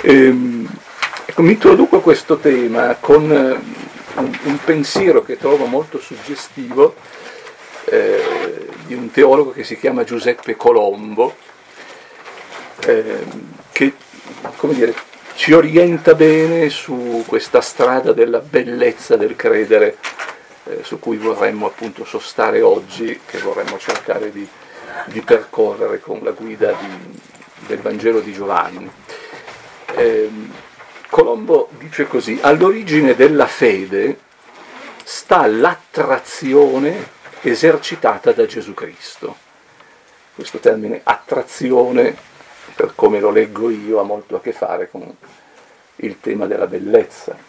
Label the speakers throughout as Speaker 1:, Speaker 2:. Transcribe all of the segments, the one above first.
Speaker 1: Ecco, mi introduco a questo tema con un pensiero che trovo molto suggestivo di un teologo che si chiama Giuseppe Colombo, che, come dire, ci orienta bene su questa strada della bellezza del credere, su cui vorremmo appunto sostare oggi, che vorremmo cercare di percorrere con la guida del Vangelo di Giovanni. Colombo dice così: all'origine della fede sta l'attrazione esercitata da Gesù Cristo. Questo termine attrazione, per come lo leggo io, ha molto a che fare con il tema della bellezza.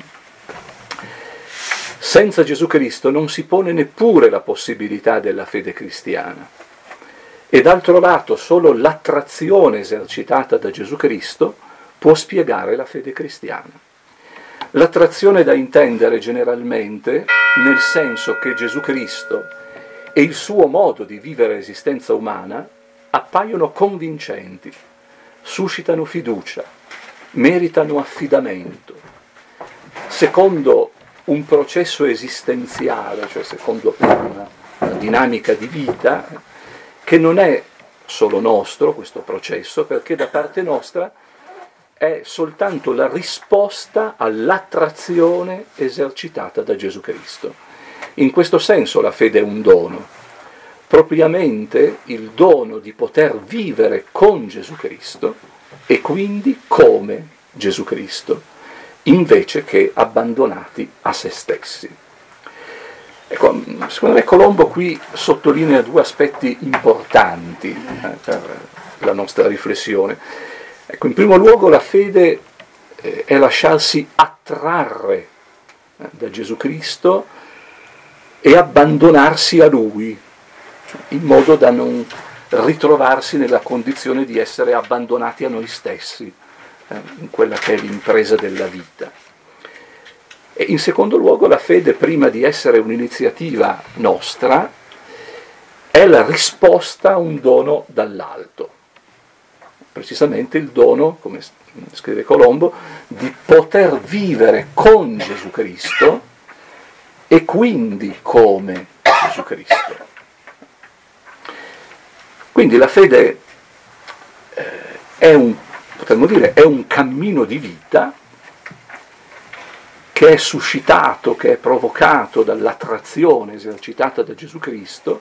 Speaker 1: Senza Gesù Cristo non si pone neppure la possibilità della fede cristiana. E d'altro lato solo l'attrazione esercitata da Gesù Cristo può spiegare la fede cristiana. L'attrazione è da intendere generalmente nel senso che Gesù Cristo e il suo modo di vivere l'esistenza umana appaiono convincenti, suscitano fiducia, meritano affidamento, secondo un processo esistenziale, cioè secondo una dinamica di vita che non è solo nostro questo processo, perché da parte nostra è soltanto la risposta all'attrazione esercitata da Gesù Cristo. In questo senso la fede è un dono, propriamente il dono di poter vivere con Gesù Cristo e quindi come Gesù Cristo, invece che abbandonati a se stessi. Ecco, secondo me Colombo qui sottolinea due aspetti importanti per la nostra riflessione. Ecco, in primo luogo la fede è lasciarsi attrarre da Gesù Cristo e abbandonarsi a Lui, in modo da non ritrovarsi nella condizione di essere abbandonati a noi stessi, in quella che è l'impresa della vita. E in secondo luogo la fede, prima di essere un'iniziativa nostra, è la risposta a un dono dall'alto. Precisamente il dono, come scrive Colombo, di poter vivere con Gesù Cristo e quindi come Gesù Cristo. Quindi la fede potremmo dire, è un cammino di vita che è suscitato, che è provocato dall'attrazione esercitata da Gesù Cristo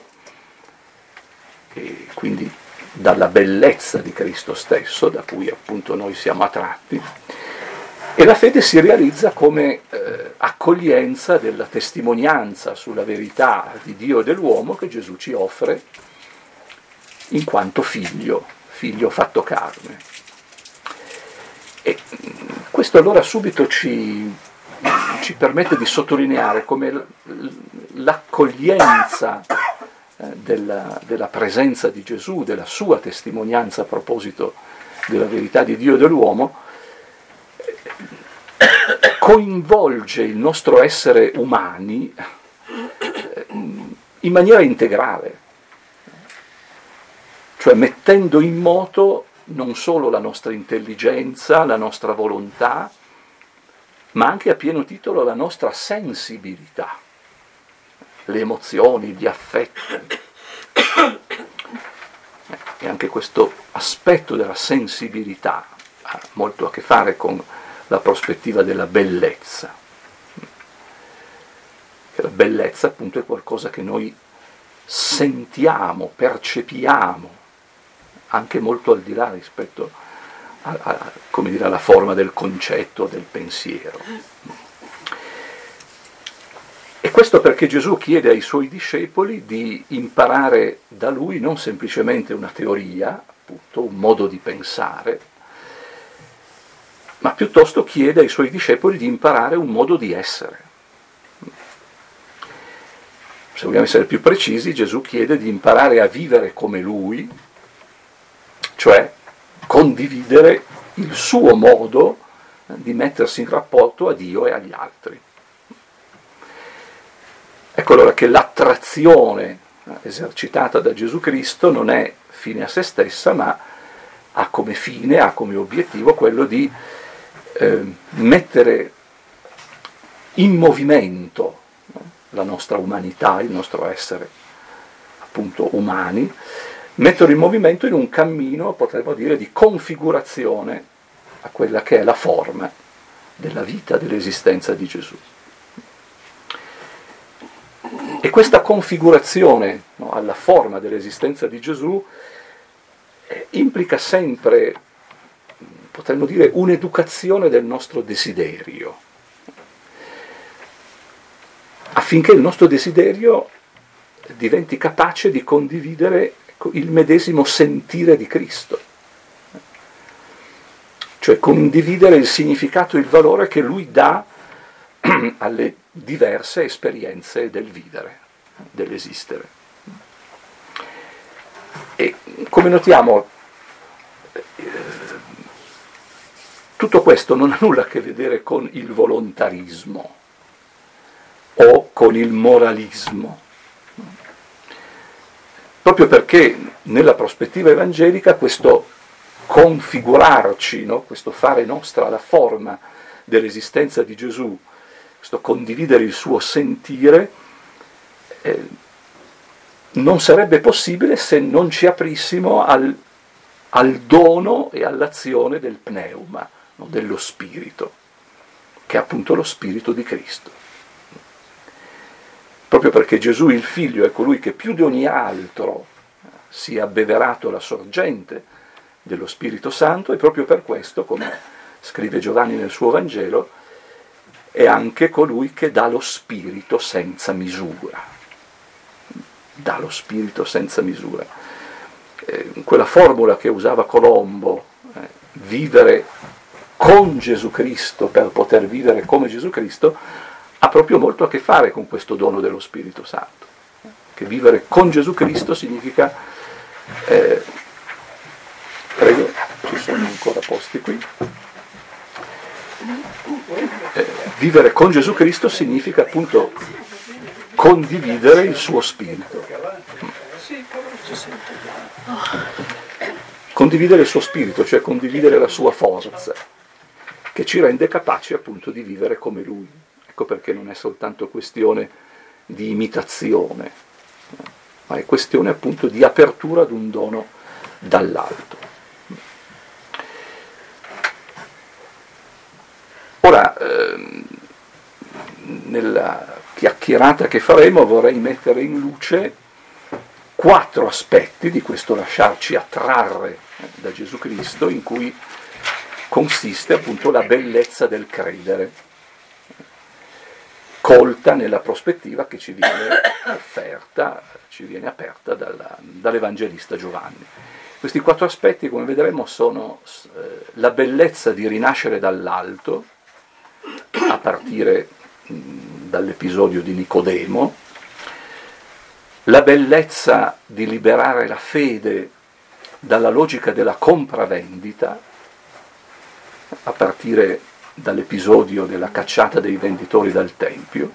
Speaker 1: e quindi dalla bellezza di Cristo stesso, da cui appunto noi siamo attratti, e la fede si realizza come accoglienza della testimonianza sulla verità di Dio e dell'uomo che Gesù ci offre in quanto figlio fatto carne. E questo allora subito ci permette di sottolineare come l'accoglienza della presenza di Gesù, della sua testimonianza a proposito della verità di Dio e dell'uomo, coinvolge il nostro essere umani in maniera integrale, cioè mettendo in moto non solo la nostra intelligenza, la nostra volontà, ma anche a pieno titolo la nostra sensibilità, le emozioni, gli affetti. E anche questo aspetto della sensibilità ha molto a che fare con la prospettiva della bellezza. Che la bellezza appunto è qualcosa che noi sentiamo, percepiamo, anche molto al di là rispetto come dire, alla forma del concetto, del pensiero. E questo perché Gesù chiede ai suoi discepoli di imparare da lui non semplicemente una teoria, appunto, un modo di pensare, ma piuttosto chiede ai suoi discepoli di imparare un modo di essere. Se vogliamo essere più precisi, Gesù chiede di imparare a vivere come lui, cioè condividere il suo modo di mettersi in rapporto a Dio e agli altri. Ecco allora che l'attrazione esercitata da Gesù Cristo non è fine a se stessa, ma ha come fine, ha come obiettivo quello di mettere in movimento, no, la nostra umanità, il nostro essere appunto umani, metterlo in movimento in un cammino, potremmo dire, di configurazione a quella che è la forma della vita, dell'esistenza di Gesù. E questa configurazione, no, alla forma dell'esistenza di Gesù implica sempre, potremmo dire, un'educazione del nostro desiderio, affinché il nostro desiderio diventi capace di condividere il medesimo sentire di Cristo, cioè condividere il significato e il valore che Lui dà alle diverse esperienze del vivere, dell'esistere. E come notiamo, tutto questo non ha nulla a che vedere con il volontarismo o con il moralismo, proprio perché nella prospettiva evangelica questo configurarci, no? Questo fare nostra la forma dell'esistenza di Gesù, questo condividere il suo sentire, non sarebbe possibile se non ci aprissimo al dono e all'azione del pneuma, no? Dello Spirito, che è appunto lo Spirito di Cristo. Proprio perché Gesù il Figlio è colui che più di ogni altro si è abbeverato la sorgente dello Spirito Santo, e proprio per questo, come scrive Giovanni nel suo Vangelo, è anche colui che dà lo Spirito senza misura. Dà lo Spirito senza misura. Quella formula che usava Colombo, vivere con Gesù Cristo per poter vivere come Gesù Cristo, ha proprio molto a che fare con questo dono dello Spirito Santo. Che vivere con Gesù Cristo significa... prego, ci sono ancora posti qui. Vivere con Gesù Cristo significa appunto condividere il suo spirito. Condividere il suo spirito, cioè condividere la sua forza, che ci rende capaci appunto di vivere come Lui. Ecco perché non è soltanto questione di imitazione, ma è questione appunto di apertura ad un dono dall'alto. Ora, nella chiacchierata che faremo vorrei mettere in luce 4 aspetti di questo lasciarci attrarre da Gesù Cristo, in cui consiste appunto la bellezza del credere, colta nella prospettiva che ci viene offerta, ci viene aperta dall'Evangelista Giovanni. Questi 4 aspetti, come vedremo, sono la bellezza di rinascere dall'alto, a partire dall'episodio di Nicodemo, la bellezza di liberare la fede dalla logica della compravendita, a partire dall'episodio della cacciata dei venditori dal Tempio,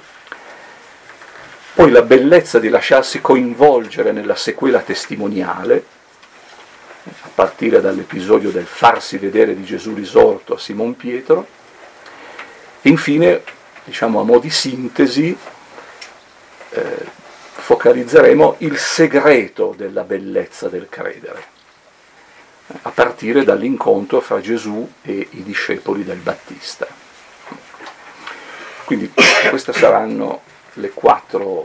Speaker 1: poi la bellezza di lasciarsi coinvolgere nella sequela testimoniale, a partire dall'episodio del farsi vedere di Gesù risorto a Simon Pietro, e infine, diciamo a mo' di sintesi, focalizzeremo il segreto della bellezza del credere, a partire dall'incontro fra Gesù e i discepoli del Battista. Quindi queste saranno le quattro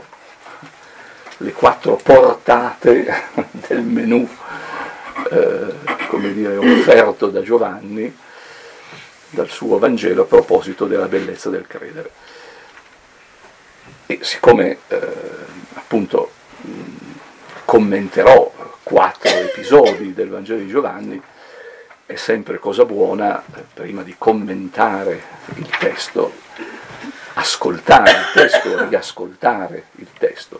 Speaker 1: portate del menù, come dire, offerto da Giovanni dal suo Vangelo a proposito della bellezza del credere. E siccome appunto commenterò 4 episodi del Vangelo di Giovanni, è sempre cosa buona, prima di commentare il testo, ascoltare il testo, riascoltare il testo,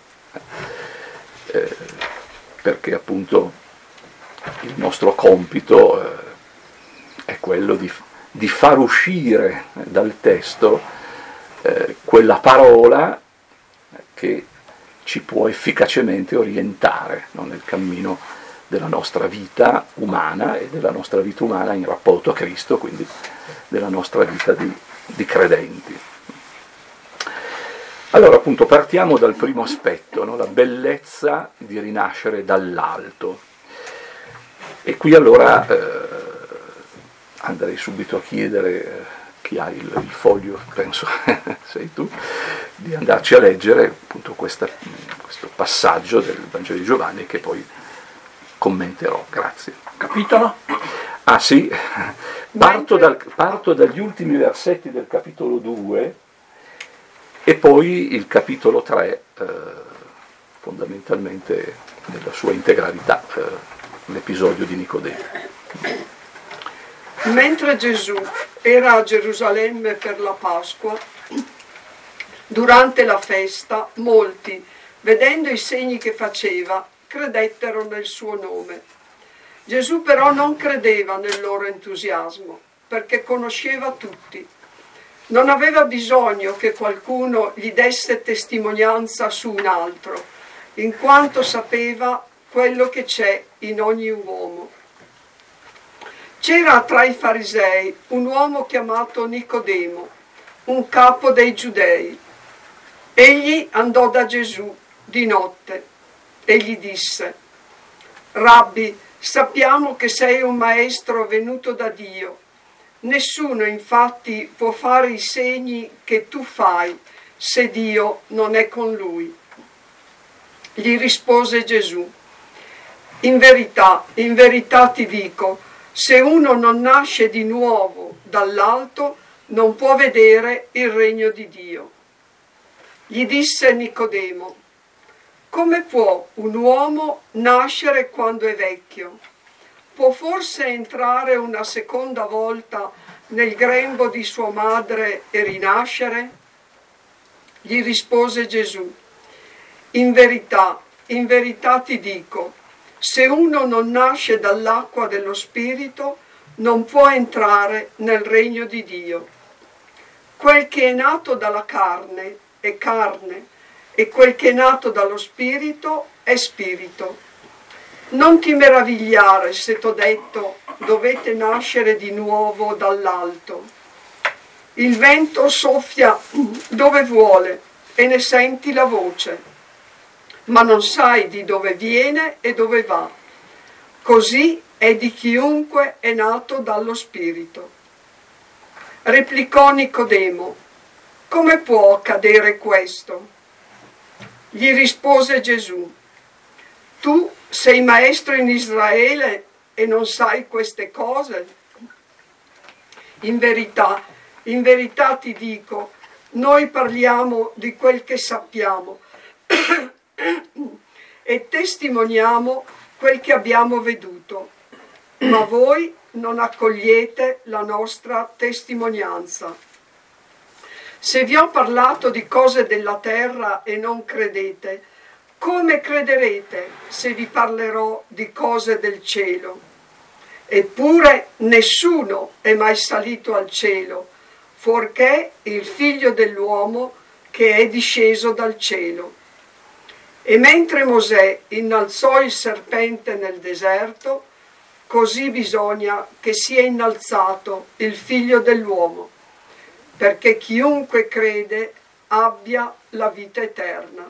Speaker 1: perché appunto il nostro compito è quello di far uscire dal testo quella parola che ci può efficacemente orientare, no, nel cammino della nostra vita umana e della nostra vita umana in rapporto a Cristo, quindi della nostra vita di credenti. Allora appunto partiamo dal primo aspetto, no? La bellezza di rinascere dall'alto. E qui allora andrei subito a chiedere chi ha il foglio, penso sei tu, di andarci a leggere appunto questo passaggio del Vangelo di Giovanni che poi commenterò. Grazie.
Speaker 2: Capitolo?
Speaker 1: Ah sì, parto dagli ultimi versetti del capitolo 2 e poi il capitolo 3 fondamentalmente nella sua integralità, l'episodio di Nicodemo.
Speaker 3: Mentre Gesù era a Gerusalemme per la Pasqua, durante la festa, molti, vedendo i segni che faceva, credettero nel suo nome. Gesù però non credeva nel loro entusiasmo, perché conosceva tutti. Non aveva bisogno che qualcuno gli desse testimonianza su un altro, in quanto sapeva quello che c'è in ogni uomo. C'era tra i farisei un uomo chiamato Nicodemo, un capo dei Giudei. Egli andò da Gesù di notte e gli disse: Rabbi, sappiamo che sei un maestro venuto da Dio. Nessuno infatti può fare i segni che tu fai se Dio non è con lui. Gli rispose Gesù: in verità ti dico, se uno non nasce di nuovo dall'alto, non può vedere il regno di Dio. Gli disse Nicodemo: come può un uomo nascere quando è vecchio? Può forse entrare una seconda volta nel grembo di sua madre e rinascere? Gli rispose Gesù: in verità ti dico, se uno non nasce dall'acqua dello Spirito, non può entrare nel regno di Dio. Quel che è nato dalla carne è carne, e quel che è nato dallo Spirito è spirito. Non ti meravigliare se t'ho detto, dovete nascere di nuovo dall'alto. Il vento soffia dove vuole e ne senti la voce, ma non sai di dove viene e dove va. Così è di chiunque è nato dallo Spirito. Replicò Nicodemo: come può accadere questo? Gli rispose Gesù: tu sei maestro in Israele e non sai queste cose? In verità ti dico, noi parliamo di quel che sappiamo e testimoniamo quel che abbiamo veduto, ma voi non accogliete la nostra testimonianza. Se vi ho parlato di cose della terra e non credete, come crederete se vi parlerò di cose del cielo? Eppure nessuno è mai salito al cielo, fuorché il Figlio dell'uomo che è disceso dal cielo. E mentre Mosè innalzò il serpente nel deserto, così bisogna che sia innalzato il Figlio dell'uomo, perché chiunque crede abbia la vita eterna.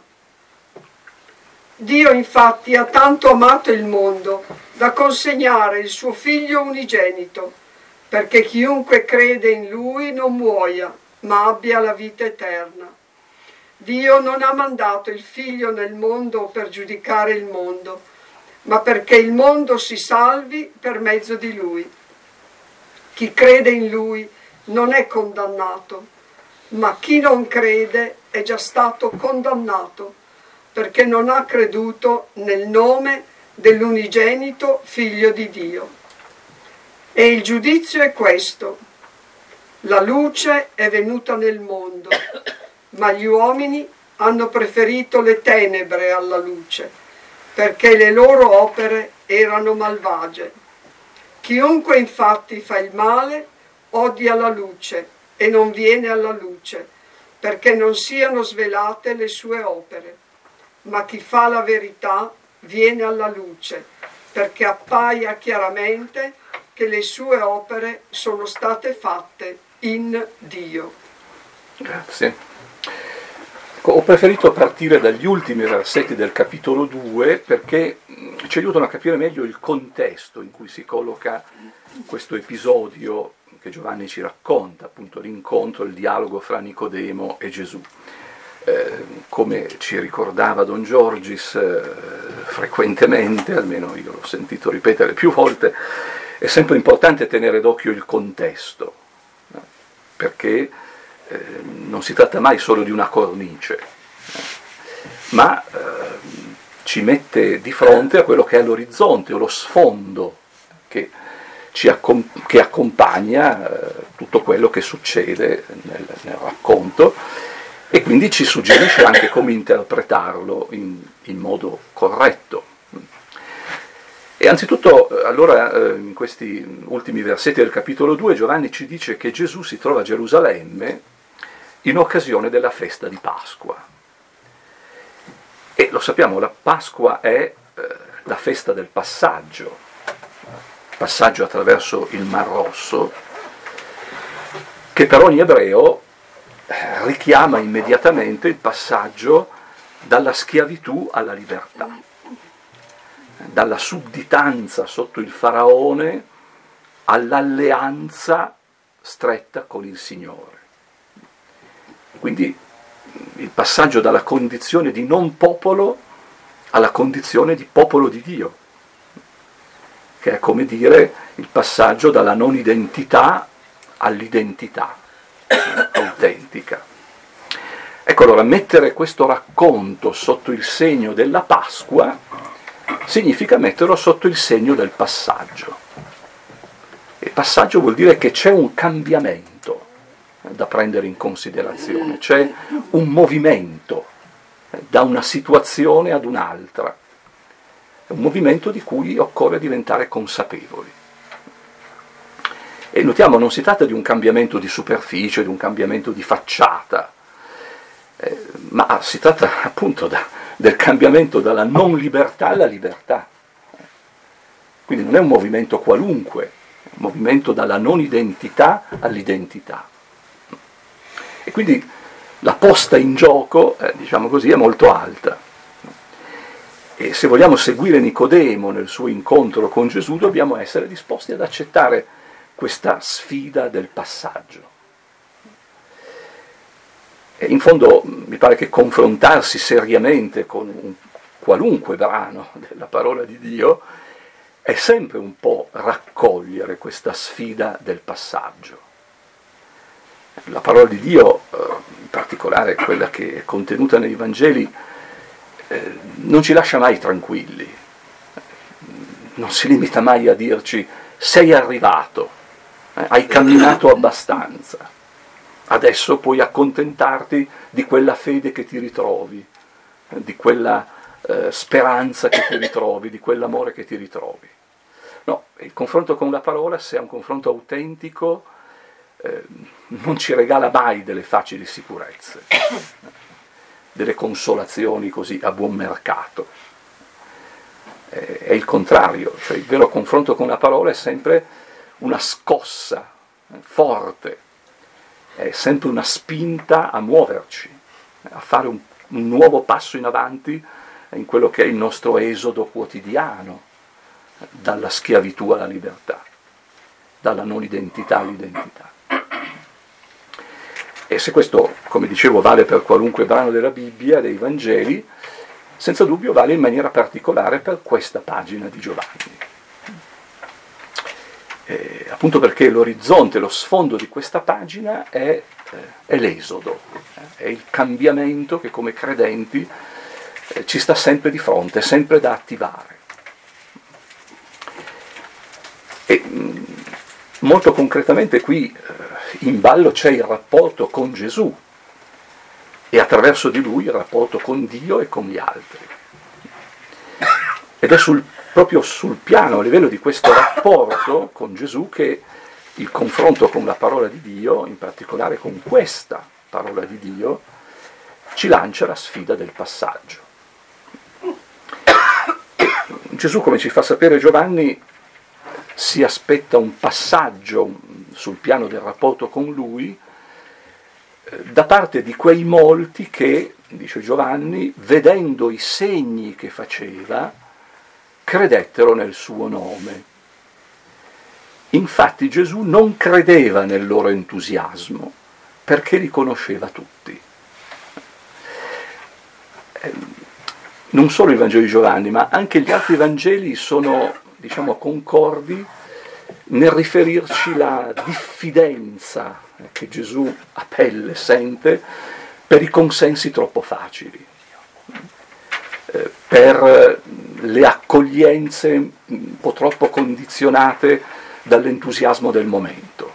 Speaker 3: Dio infatti ha tanto amato il mondo da consegnare il suo Figlio unigenito, perché chiunque crede in Lui non muoia, ma abbia la vita eterna. Dio non ha mandato il Figlio nel mondo per giudicare il mondo, ma perché il mondo si salvi per mezzo di Lui. Chi crede in Lui non è condannato, ma chi non crede è già stato condannato, perché non ha creduto nel nome dell'unigenito Figlio di Dio. E il giudizio è questo: la luce è venuta nel mondo, ma gli uomini hanno preferito le tenebre alla luce, perché le loro opere erano malvagie. Chiunque infatti fa il male odia la luce e non viene alla luce, perché non siano svelate le sue opere. Ma chi fa la verità viene alla luce, perché appaia chiaramente che le sue opere sono state fatte in Dio.
Speaker 1: Grazie. Ho preferito partire dagli ultimi versetti del capitolo 2 perché ci aiutano a capire meglio il contesto in cui si colloca questo episodio che Giovanni ci racconta, appunto l'incontro, il dialogo fra Nicodemo e Gesù. Come ci ricordava Don Giorgis frequentemente, almeno io l'ho sentito ripetere più volte, è sempre importante tenere d'occhio il contesto, perché non si tratta mai solo di una cornice, ma ci mette di fronte a quello che è l'orizzonte o lo sfondo che accompagna tutto quello che succede nel racconto, e quindi ci suggerisce anche come interpretarlo in modo corretto. E anzitutto, allora, in questi ultimi versetti del capitolo 2, Giovanni ci dice che Gesù si trova a Gerusalemme in occasione della festa di Pasqua. E lo sappiamo, la Pasqua è la festa del passaggio attraverso il Mar Rosso, che per ogni ebreo richiama immediatamente il passaggio dalla schiavitù alla libertà, dalla sudditanza sotto il faraone all'alleanza stretta con il Signore. Quindi il passaggio dalla condizione di non popolo alla condizione di popolo di Dio, che è come dire il passaggio dalla non identità all'identità autentica. Ecco, allora, mettere questo racconto sotto il segno della Pasqua significa metterlo sotto il segno del passaggio. Il passaggio vuol dire che c'è un cambiamento da prendere in considerazione, c'è un movimento da una situazione ad un'altra, è un movimento di cui occorre diventare consapevoli. E notiamo, non si tratta di un cambiamento di superficie, di un cambiamento di facciata, ma si tratta appunto del cambiamento dalla non libertà alla libertà. Quindi non è un movimento qualunque, è un movimento dalla non identità all'identità. E quindi la posta in gioco, diciamo così, è molto alta. E se vogliamo seguire Nicodemo nel suo incontro con Gesù, dobbiamo essere disposti ad accettare questa sfida del passaggio. E in fondo mi pare che confrontarsi seriamente con un qualunque brano della parola di Dio è sempre un po' raccogliere questa sfida del passaggio. La parola di Dio, in particolare quella che è contenuta nei Vangeli, non ci lascia mai tranquilli, non si limita mai a dirci sei arrivato, hai camminato abbastanza, adesso puoi accontentarti di quella fede che ti ritrovi, di quella speranza che ti ritrovi, di quell'amore che ti ritrovi. No, il confronto con la parola, se è un confronto autentico, non ci regala mai delle facili sicurezze, delle consolazioni così a buon mercato. È il contrario, cioè il vero confronto con la parola è sempre una scossa forte, è sempre una spinta a muoverci, a fare un nuovo passo in avanti in quello che è il nostro esodo quotidiano, dalla schiavitù alla libertà, dalla non identità all'identità. E se questo, come dicevo, vale per qualunque brano della Bibbia, dei Vangeli, senza dubbio vale in maniera particolare per questa pagina di Giovanni. Appunto perché l'orizzonte, lo sfondo di questa pagina è l'esodo, è il cambiamento che come credenti ci sta sempre di fronte, è sempre da attivare. E molto concretamente qui in ballo c'è il rapporto con Gesù e attraverso di lui il rapporto con Dio e con gli altri. Ed è proprio sul piano, a livello di questo rapporto con Gesù, che il confronto con la parola di Dio, in particolare con questa parola di Dio, ci lancia la sfida del passaggio. Gesù, come ci fa sapere Giovanni, si aspetta un passaggio sul piano del rapporto con lui da parte di quei molti che, dice Giovanni, vedendo i segni che faceva, credettero nel suo nome. Infatti Gesù non credeva nel loro entusiasmo, perché li conosceva tutti. Non solo il Vangelo di Giovanni, ma anche gli altri Vangeli sono, concordi nel riferirci la diffidenza che Gesù a pelle sente per i consensi troppo facili, per le accoglienze un po' troppo condizionate dall'entusiasmo del momento.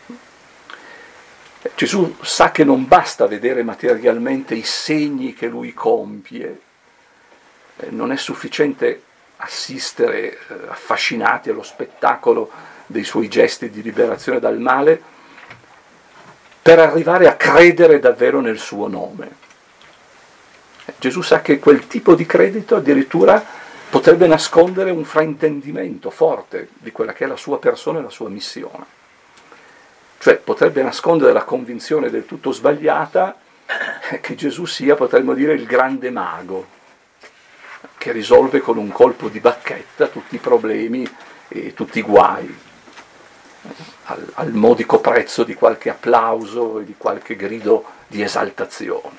Speaker 1: Gesù sa che non basta vedere materialmente i segni che lui compie, non è sufficiente assistere affascinati allo spettacolo dei suoi gesti di liberazione dal male per arrivare a credere davvero nel suo nome. Gesù sa che quel tipo di credito addirittura potrebbe nascondere un fraintendimento forte di quella che è la sua persona e la sua missione. Cioè potrebbe nascondere la convinzione del tutto sbagliata che Gesù sia, potremmo dire, il grande mago, che risolve con un colpo di bacchetta tutti i problemi e tutti i guai, al modico prezzo di qualche applauso e di qualche grido di esaltazione.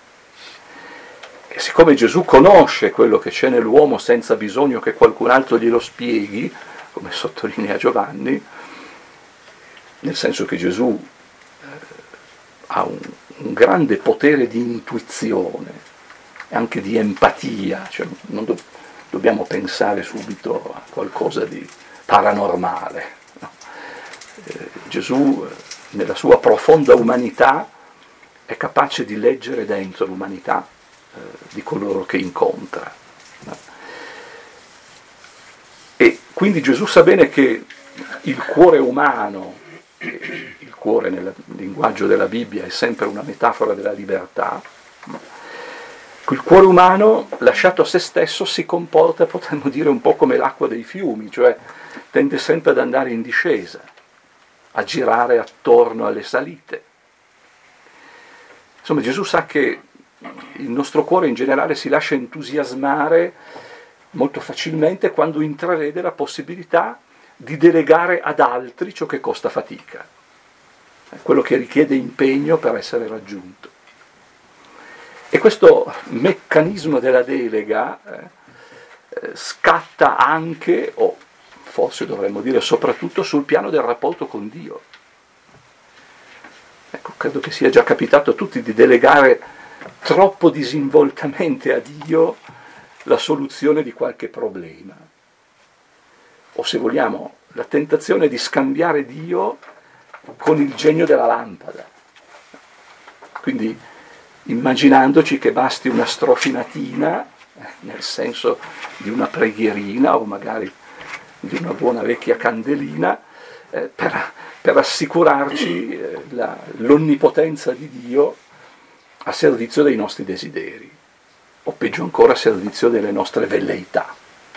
Speaker 1: E siccome Gesù conosce quello che c'è nell'uomo senza bisogno che qualcun altro glielo spieghi, come sottolinea Giovanni, nel senso che Gesù ha un grande potere di intuizione e anche di empatia, cioè non dobbiamo pensare subito a qualcosa di paranormale. No? Gesù, nella sua profonda umanità, è capace di leggere dentro l'umanità di coloro che incontra. No? E quindi Gesù sa bene che il cuore umano, il cuore nel linguaggio della Bibbia è sempre una metafora della libertà, no? Il cuore umano, lasciato a se stesso, si comporta, potremmo dire, un po' come l'acqua dei fiumi, cioè tende sempre ad andare in discesa, a girare attorno alle salite. Insomma, Gesù sa che il nostro cuore in generale si lascia entusiasmare molto facilmente quando intravede la possibilità di delegare ad altri ciò che costa fatica, quello che richiede impegno per essere raggiunto. E questo meccanismo della delega scatta anche, o forse dovremmo dire soprattutto, sul piano del rapporto con Dio. Ecco, credo che sia già capitato a tutti di delegare troppo disinvoltamente a Dio la soluzione di qualche problema. O se vogliamo, la tentazione di scambiare Dio con il genio della lampada. Quindi immaginandoci che basti una strofinatina, nel senso di una preghierina o magari di una buona vecchia candelina, per assicurarci l'onnipotenza di Dio a servizio dei nostri desideri, o peggio ancora a servizio delle nostre velleità.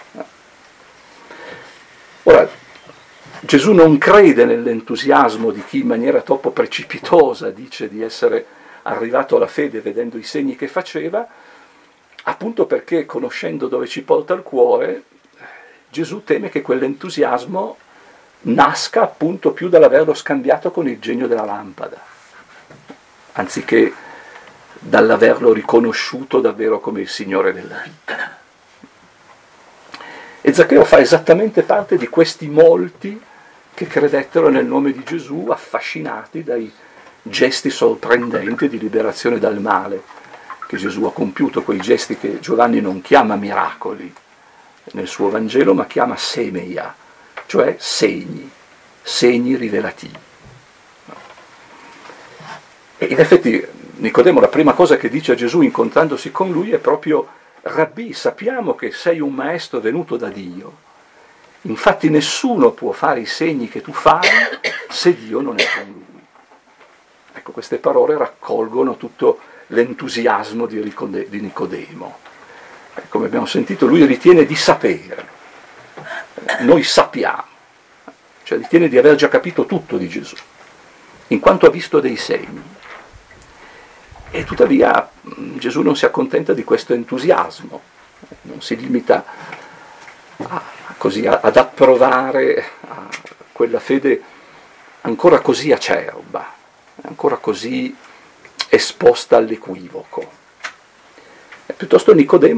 Speaker 1: Ora, Gesù non crede nell'entusiasmo di chi in maniera troppo precipitosa dice di essere arrivato alla fede vedendo i segni che faceva, appunto perché, conoscendo dove ci porta il cuore, Gesù teme che quell'entusiasmo nasca appunto più dall'averlo scambiato con il genio della lampada, anziché dall'averlo riconosciuto davvero come il Signore della vita. E Zaccheo fa esattamente parte di questi molti che credettero nel nome di Gesù, affascinati dai gesti sorprendenti di liberazione dal male che Gesù ha compiuto, quei gesti che Giovanni non chiama miracoli nel suo Vangelo, ma chiama semeia, cioè segni rivelativi. E in effetti Nicodemo la prima cosa che dice a Gesù incontrandosi con lui è proprio: Rabbì, sappiamo che sei un maestro venuto da Dio, infatti nessuno può fare i segni che tu fai se Dio non è con lui. Ecco, queste parole raccolgono tutto l'entusiasmo di Nicodemo. Come abbiamo sentito, lui ritiene di sapere noi sappiamo, cioè ritiene di aver già capito tutto di Gesù, in quanto ha visto dei segni. E tuttavia Gesù non si accontenta di questo entusiasmo, non si limita ad approvare a quella fede ancora così acerba, ancora così esposta all'equivoco. Piuttosto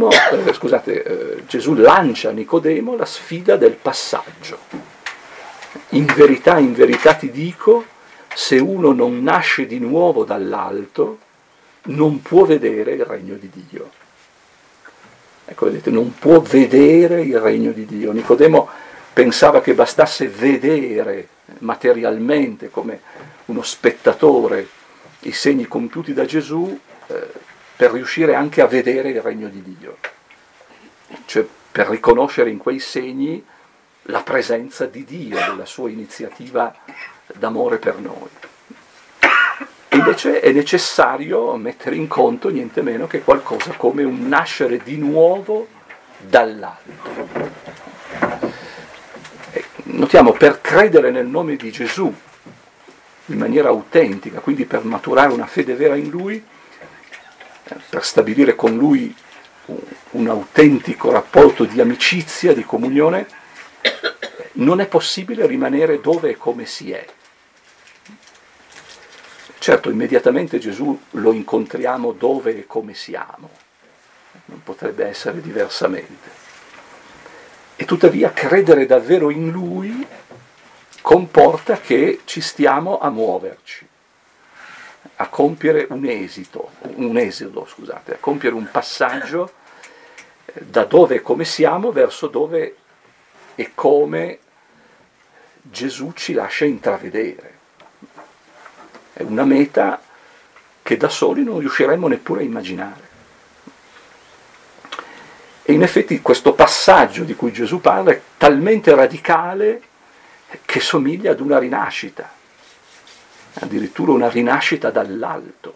Speaker 1: Gesù lancia a Nicodemo la sfida del passaggio. In verità ti dico, se uno non nasce di nuovo dall'alto, non può vedere il regno di Dio. Ecco, vedete, non può vedere il regno di Dio. Nicodemo pensava che bastasse vedere materialmente, come uno spettatore, i segni compiuti da Gesù per riuscire anche a vedere il regno di Dio, cioè per riconoscere in quei segni la presenza di Dio, della sua iniziativa d'amore per noi. E invece è necessario mettere in conto niente meno che qualcosa come un nascere di nuovo dall'alto. Notiamo, per credere nel nome di Gesù in maniera autentica, quindi per maturare una fede vera in Lui, per stabilire con Lui un autentico rapporto di amicizia, di comunione, non è possibile rimanere dove e come si è. Certo, immediatamente Gesù lo incontriamo dove e come siamo, non potrebbe essere diversamente. E tuttavia credere davvero in Lui comporta che ci stiamo a muoverci, a compiere un esodo, a compiere un passaggio da dove e come siamo verso dove e come Gesù ci lascia intravedere. È una meta che da soli non riusciremmo neppure a immaginare. E in effetti questo passaggio di cui Gesù parla è talmente radicale che somiglia ad una rinascita, addirittura una rinascita dall'alto.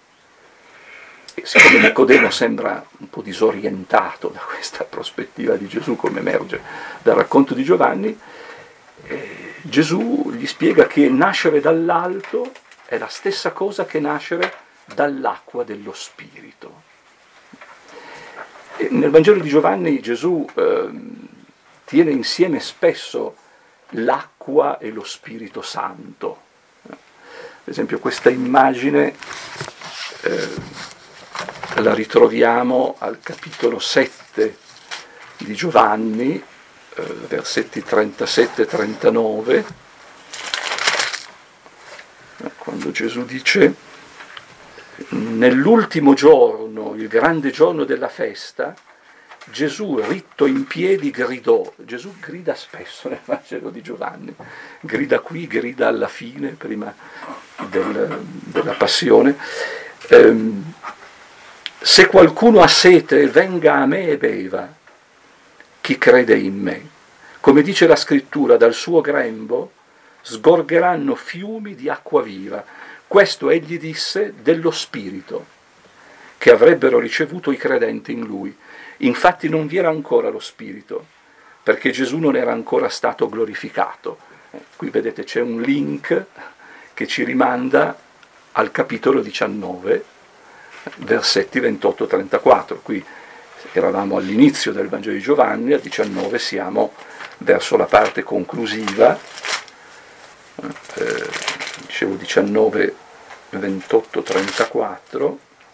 Speaker 1: E siccome Nicodemo sembra un po' disorientato da questa prospettiva di Gesù, come emerge dal racconto di Giovanni, Gesù gli spiega che nascere dall'alto è la stessa cosa che nascere dall'acqua dello Spirito. E nel Vangelo di Giovanni Gesù tiene insieme spesso l'acqua e lo Spirito Santo. Per esempio questa immagine la ritroviamo al capitolo 7 di Giovanni, versetti 37-39, quando Gesù dice: nell'ultimo giorno, il grande giorno della festa, Gesù ritto in piedi gridò. Gesù grida spesso nel Vangelo di Giovanni, grida qui, grida alla fine, prima della passione. Se qualcuno ha sete, venga a me e beva. Chi crede in me, come dice la scrittura, dal suo grembo sgorgeranno fiumi di acqua viva. Questo egli disse dello Spirito che avrebbero ricevuto i credenti in lui. Infatti non vi era ancora lo Spirito, perché Gesù non era ancora stato glorificato. Qui vedete c'è un link che ci rimanda al capitolo 19, versetti 28-34. Qui eravamo all'inizio del Vangelo di Giovanni, al 19 siamo verso la parte conclusiva, dicevo 19, 28, 34,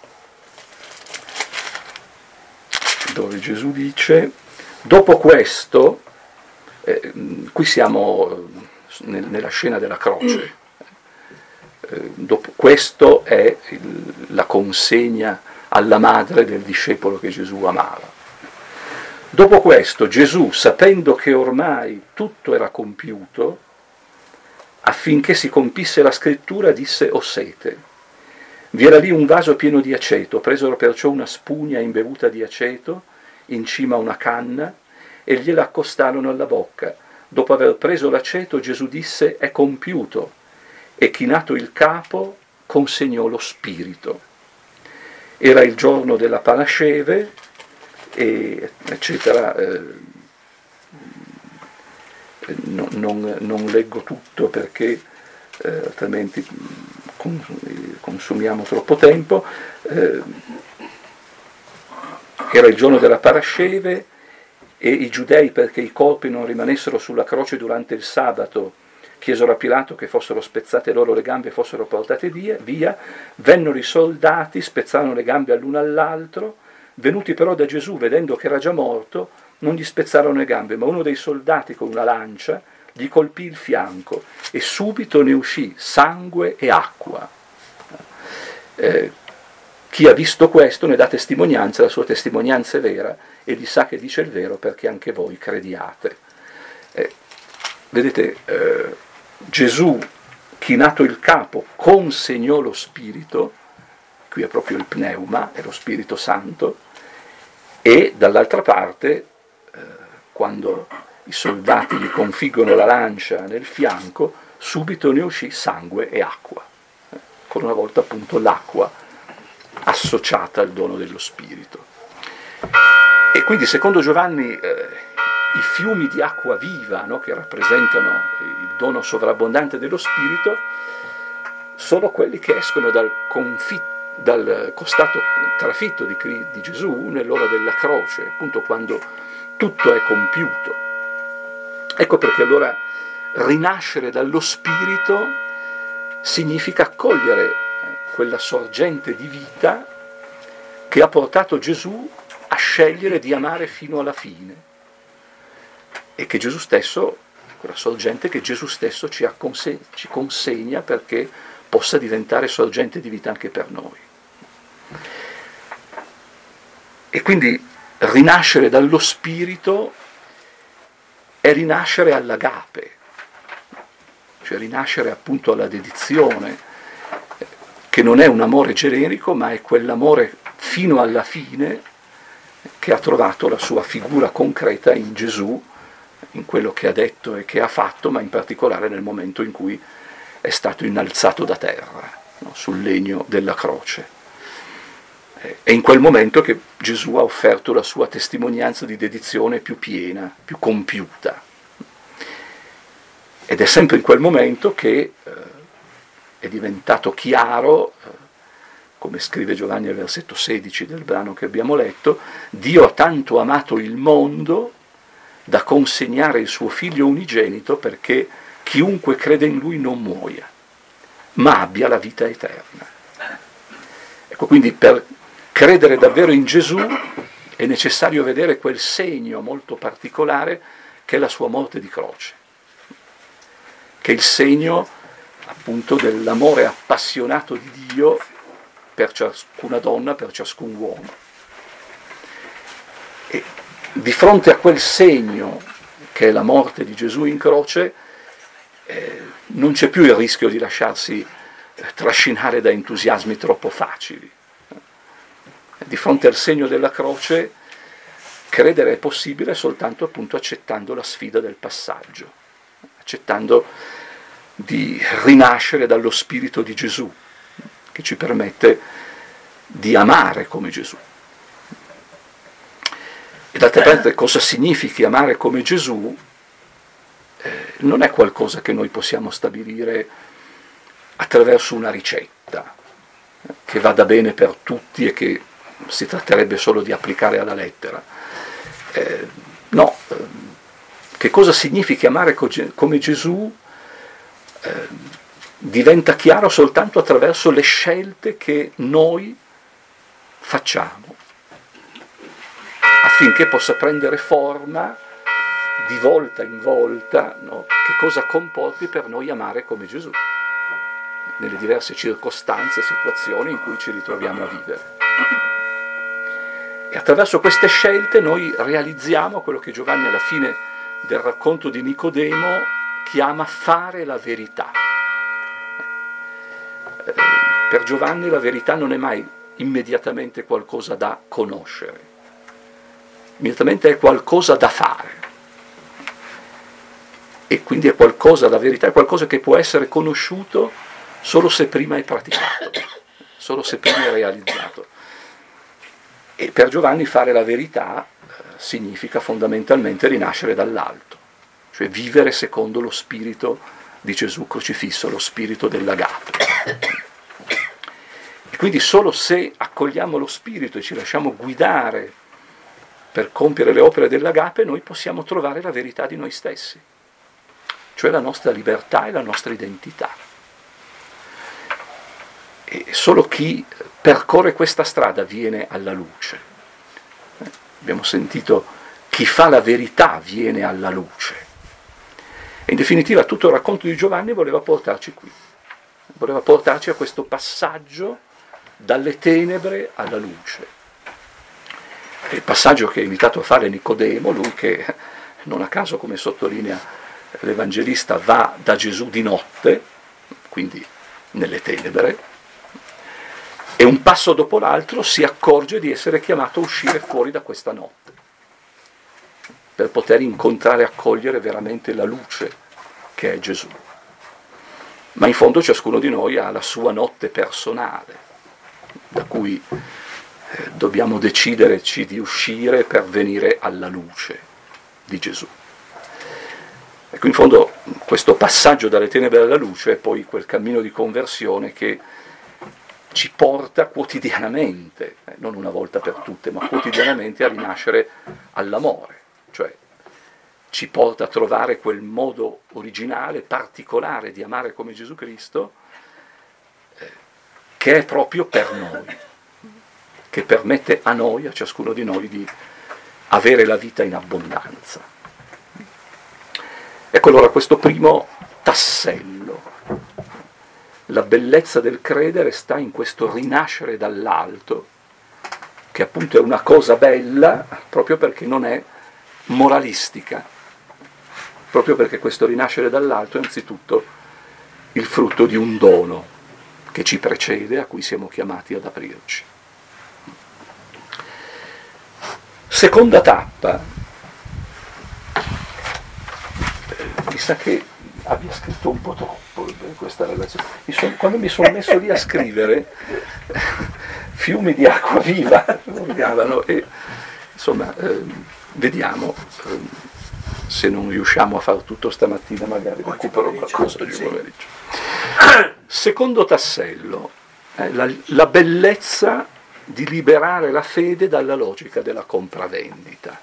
Speaker 1: dove Gesù dice: dopo questo, qui siamo nella scena della croce, dopo questo è la consegna alla madre del discepolo che Gesù amava. Dopo questo Gesù, sapendo che ormai tutto era compiuto, affinché si compisse la scrittura, disse: ho sete. Vi era lì un vaso pieno di aceto, presero perciò una spugna imbevuta di aceto in cima a una canna e gliela accostarono alla bocca. Dopo aver preso l'aceto, Gesù disse: è compiuto, e chinato il capo consegnò lo spirito. Era il giorno della Parasceve, e eccetera, non leggo tutto perché altrimenti consumiamo troppo tempo. Era il giorno della Parasceve e i giudei, perché i corpi non rimanessero sulla croce durante il sabato, chiesero a Pilato che fossero spezzate loro le gambe e fossero portate via. Vennero i soldati, spezzarono le gambe all'uno all'altro. Venuti però da Gesù, vedendo che era già morto, non gli spezzarono le gambe, ma uno dei soldati con una lancia gli colpì il fianco e subito ne uscì sangue e acqua. Chi ha visto questo ne dà testimonianza, la sua testimonianza è vera e gli sa che dice il vero perché anche voi crediate. Vedete, Gesù, chinato il capo, consegnò lo Spirito, qui è proprio il pneuma, è lo Spirito Santo, e dall'altra parte, quando i soldati gli configgono la lancia nel fianco, subito ne uscì sangue e acqua. Ancora una volta appunto l'acqua associata al dono dello Spirito. E quindi secondo Giovanni i fiumi di acqua viva, no, che rappresentano il dono sovrabbondante dello Spirito, sono quelli che escono dal costato trafitto di Gesù nell'ora della croce, appunto quando tutto è compiuto. Ecco perché allora rinascere dallo Spirito significa accogliere quella sorgente di vita che ha portato Gesù a scegliere di amare fino alla fine e che Gesù stesso, quella sorgente che Gesù stesso ci consegna perché possa diventare sorgente di vita anche per noi. E quindi rinascere dallo Spirito è rinascere all'agape, cioè rinascere appunto alla dedizione, che non è un amore generico, ma è quell'amore fino alla fine che ha trovato la sua figura concreta in Gesù, in quello che ha detto e che ha fatto, ma in particolare nel momento in cui è stato innalzato da terra, no, sul legno della croce. È in quel momento che Gesù ha offerto la sua testimonianza di dedizione più piena, più compiuta. Ed è sempre in quel momento che è diventato chiaro, come scrive Giovanni al versetto 16 del brano che abbiamo letto, Dio ha tanto amato il mondo da consegnare il suo figlio unigenito perché chiunque crede in lui non muoia, ma abbia la vita eterna. Ecco, quindi per credere davvero in Gesù è necessario vedere quel segno molto particolare che è la sua morte di croce, che è il segno appunto dell'amore appassionato di Dio per ciascuna donna, per ciascun uomo. E di fronte a quel segno che è la morte di Gesù in croce, non c'è più il rischio di lasciarsi trascinare da entusiasmi troppo facili. Di fronte al segno della croce, credere è possibile soltanto appunto accettando la sfida del passaggio, accettando di rinascere dallo Spirito di Gesù, che ci permette di amare come Gesù. E d'altra parte cosa significa amare come Gesù? Non è qualcosa che noi possiamo stabilire attraverso una ricetta che vada bene per tutti e che si tratterebbe solo di applicare alla lettera. No, che cosa significa amare come Gesù diventa chiaro soltanto attraverso le scelte che noi facciamo, affinché possa prendere forma di volta in volta, no? Che cosa comporti per noi amare come Gesù, nelle diverse circostanze e situazioni in cui ci ritroviamo a vivere. E attraverso queste scelte noi realizziamo quello che Giovanni alla fine del racconto di Nicodemo chiama fare la verità. Per Giovanni la verità non è mai immediatamente qualcosa da conoscere, immediatamente è qualcosa da fare. E quindi è qualcosa, la verità è qualcosa che può essere conosciuto solo se prima è praticato, solo se prima è realizzato. E per Giovanni fare la verità significa fondamentalmente rinascere dall'alto, cioè vivere secondo lo spirito di Gesù crocifisso, lo spirito dell'agape. E quindi solo se accogliamo lo spirito e ci lasciamo guidare per compiere le opere dell'agape, noi possiamo trovare la verità di noi stessi, cioè la nostra libertà e la nostra identità. E solo chi percorre questa strada viene alla luce. Abbiamo sentito, chi fa la verità viene alla luce. E in definitiva tutto il racconto di Giovanni voleva portarci qui, voleva portarci a questo passaggio dalle tenebre alla luce. Il passaggio che è invitato a fare Nicodemo, lui che non a caso, come sottolinea l'Evangelista, va da Gesù di notte, quindi nelle tenebre, e un passo dopo l'altro si accorge di essere chiamato a uscire fuori da questa notte, per poter incontrare e accogliere veramente la luce che è Gesù. Ma in fondo ciascuno di noi ha la sua notte personale, da cui dobbiamo deciderci di uscire per venire alla luce di Gesù. Ecco, in fondo questo passaggio dalle tenebre alla luce è poi quel cammino di conversione che ci porta quotidianamente, non una volta per tutte, ma quotidianamente a rinascere all'amore, cioè ci porta a trovare quel modo originale, particolare di amare come Gesù Cristo, che è proprio per noi, che permette a noi, a ciascuno di noi, di avere la vita in abbondanza. Ecco allora questo primo tassello. La bellezza del credere sta in questo rinascere dall'alto, che appunto è una cosa bella proprio perché non è moralistica, proprio perché questo rinascere dall'alto è anzitutto il frutto di un dono che ci precede, a cui siamo chiamati ad aprirci. Seconda tappa, mi sa che abbia scritto un po' troppo in questa relazione. Quando mi sono messo lì a scrivere, fiumi di acqua viva borgavano e insomma vediamo se non riusciamo a fare tutto stamattina, magari recupero qualcosa di pomeriggio. Secondo tassello, la bellezza di liberare la fede dalla logica della compravendita.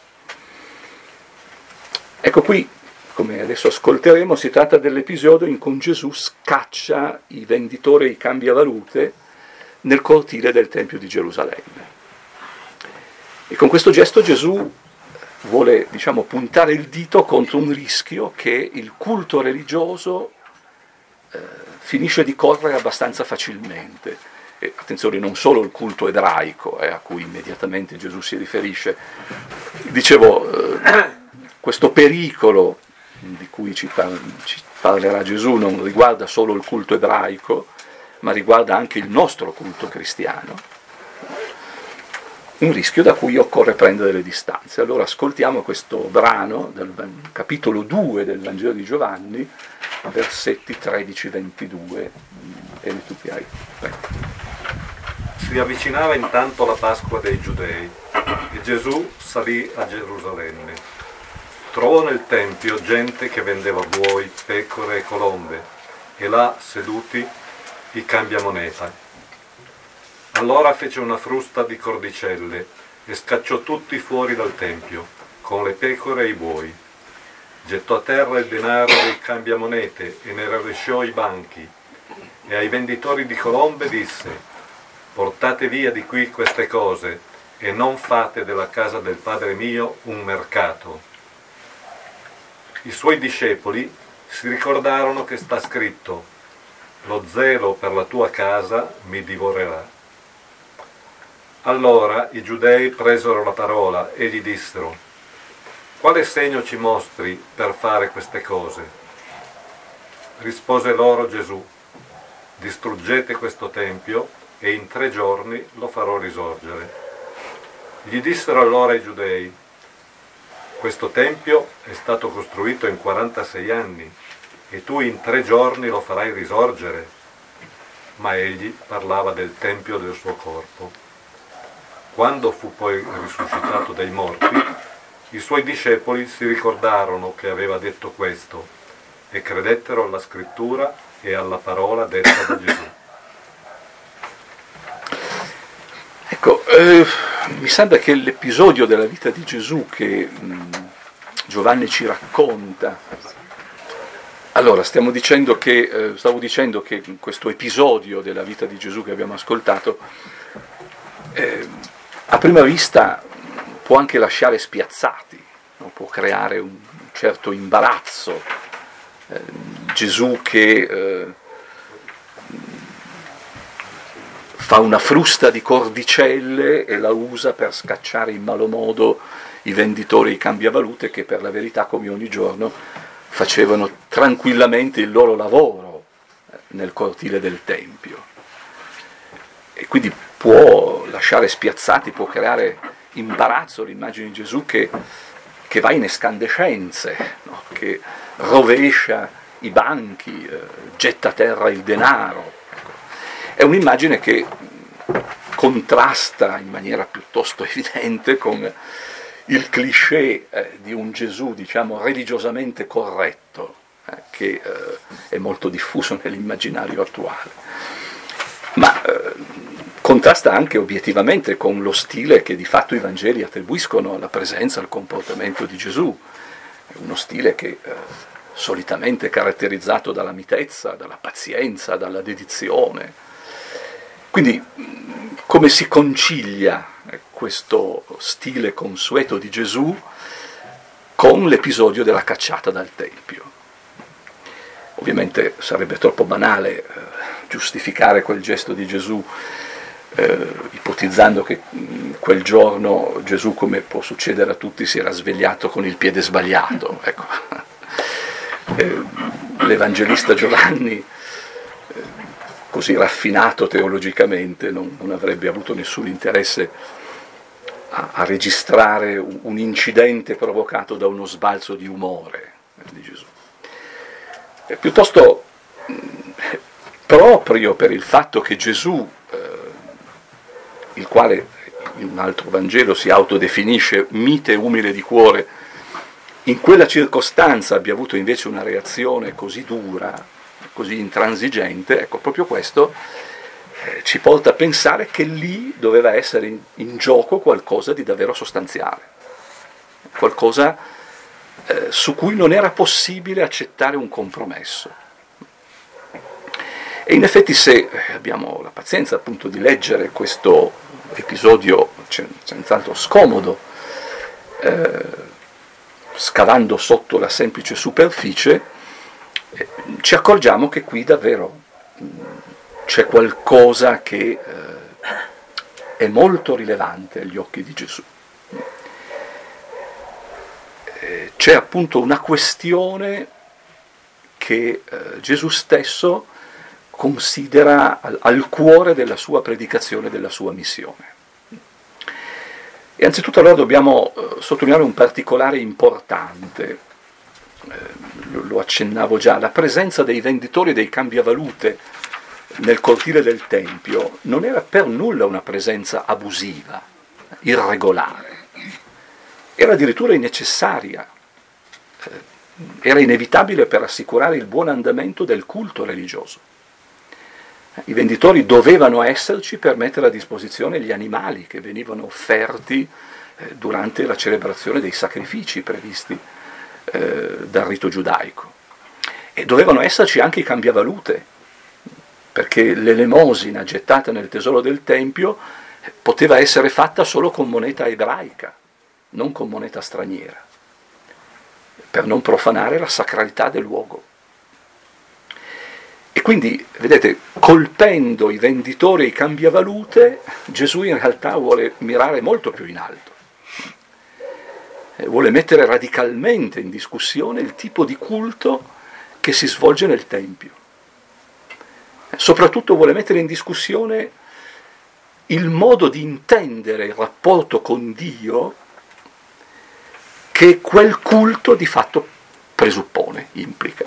Speaker 1: Ecco qui, come adesso ascolteremo, si tratta dell'episodio in cui Gesù scaccia i venditori e i cambiavalute nel cortile del Tempio di Gerusalemme. E con questo gesto Gesù vuole, puntare il dito contro un rischio che il culto religioso finisce di correre abbastanza facilmente. E, attenzione, non solo il culto ebraico, a cui immediatamente Gesù si riferisce. Dicevo, questo pericolo di cui ci parlerà Gesù non riguarda solo il culto ebraico, ma riguarda anche il nostro culto cristiano. Un rischio da cui occorre prendere le distanze. Allora ascoltiamo questo brano del capitolo 2 del Vangelo di Giovanni, versetti 13-22. E tu hai.
Speaker 2: Si avvicinava intanto la Pasqua dei Giudei e Gesù salì a Gerusalemme. Trovò nel Tempio gente che vendeva buoi, pecore e colombe e là seduti i cambiamoneta. Allora fece una frusta di cordicelle e scacciò tutti fuori dal Tempio, con le pecore e i buoi. Gettò a terra il denaro dei cambiamonete e ne rovesciò i banchi. E ai venditori di colombe disse: portate via di qui queste cose e non fate della casa del Padre mio un mercato. I suoi discepoli si ricordarono che sta scritto: lo zelo per la tua casa mi divorerà. Allora i giudei presero la parola e gli dissero: quale segno ci mostri per fare queste cose? Rispose loro Gesù: distruggete questo tempio e in 3 giorni lo farò risorgere. Gli dissero allora i giudei: questo tempio è stato costruito in 46 anni e tu in 3 giorni lo farai risorgere? Ma egli parlava del tempio del suo corpo. Quando fu poi risuscitato dai morti, I suoi discepoli si ricordarono che aveva detto questo e credettero alla scrittura e alla parola detta da Gesù.
Speaker 1: Ecco, mi sembra che l'episodio della vita di Gesù che Giovanni ci racconta, allora stavo dicendo che questo episodio della vita di Gesù che abbiamo ascoltato a prima vista può anche lasciare spiazzati, no? Può creare un certo imbarazzo. Gesù che fa una frusta di cordicelle e la usa per scacciare in malo modo i venditori e i cambiavalute che per la verità, come ogni giorno, facevano tranquillamente il loro lavoro nel cortile del Tempio. E quindi può lasciare spiazzati, può creare imbarazzo l'immagine di Gesù che va in escandescenze, no? Che rovescia i banchi, getta a terra il denaro. Ecco. È un'immagine che contrasta in maniera piuttosto evidente con il cliché di un Gesù, diciamo, religiosamente corretto, che è molto diffuso nell'immaginario attuale. Ma contrasta anche obiettivamente con lo stile che di fatto i Vangeli attribuiscono alla presenza, al comportamento di Gesù. È uno stile che solitamente è caratterizzato dalla mitezza, dalla pazienza, dalla dedizione. Quindi come si concilia questo stile consueto di Gesù con l'episodio della cacciata dal Tempio? Ovviamente sarebbe troppo banale giustificare quel gesto di Gesù ipotizzando che quel giorno Gesù, come può succedere a tutti, si era svegliato con il piede sbagliato. Ecco. L'Evangelista Giovanni, così raffinato teologicamente, non avrebbe avuto nessun interesse a registrare un incidente provocato da uno sbalzo di umore di Gesù. Piuttosto, proprio per il fatto che Gesù, il quale in un altro Vangelo si autodefinisce mite e umile di cuore, in quella circostanza abbia avuto invece una reazione così dura, così intransigente, ecco, proprio questo ci porta a pensare che lì doveva essere in gioco qualcosa di davvero sostanziale, qualcosa su cui non era possibile accettare un compromesso. E in effetti, se abbiamo la pazienza appunto di leggere questo episodio senz'altro scomodo, scavando sotto la semplice superficie, ci accorgiamo che qui davvero c'è qualcosa che è molto rilevante agli occhi di Gesù. C'è appunto una questione che Gesù stesso considera al cuore della sua predicazione, della sua missione. E anzitutto allora dobbiamo sottolineare un particolare importante, lo accennavo già, la presenza dei venditori e dei cambiavalute nel cortile del Tempio non era per nulla una presenza abusiva, irregolare, era addirittura innecessaria, era inevitabile per assicurare il buon andamento del culto religioso. I venditori dovevano esserci per mettere a disposizione gli animali che venivano offerti durante la celebrazione dei sacrifici previsti dal rito giudaico. E dovevano esserci anche i cambiavalute, perché l'elemosina gettata nel tesoro del Tempio poteva essere fatta solo con moneta ebraica, non con moneta straniera, per non profanare la sacralità del luogo. E quindi, vedete, colpendo i venditori e i cambiavalute, Gesù in realtà vuole mirare molto più in alto. Vuole mettere radicalmente in discussione il tipo di culto che si svolge nel Tempio. Soprattutto vuole mettere in discussione il modo di intendere il rapporto con Dio che quel culto di fatto presuppone, implica.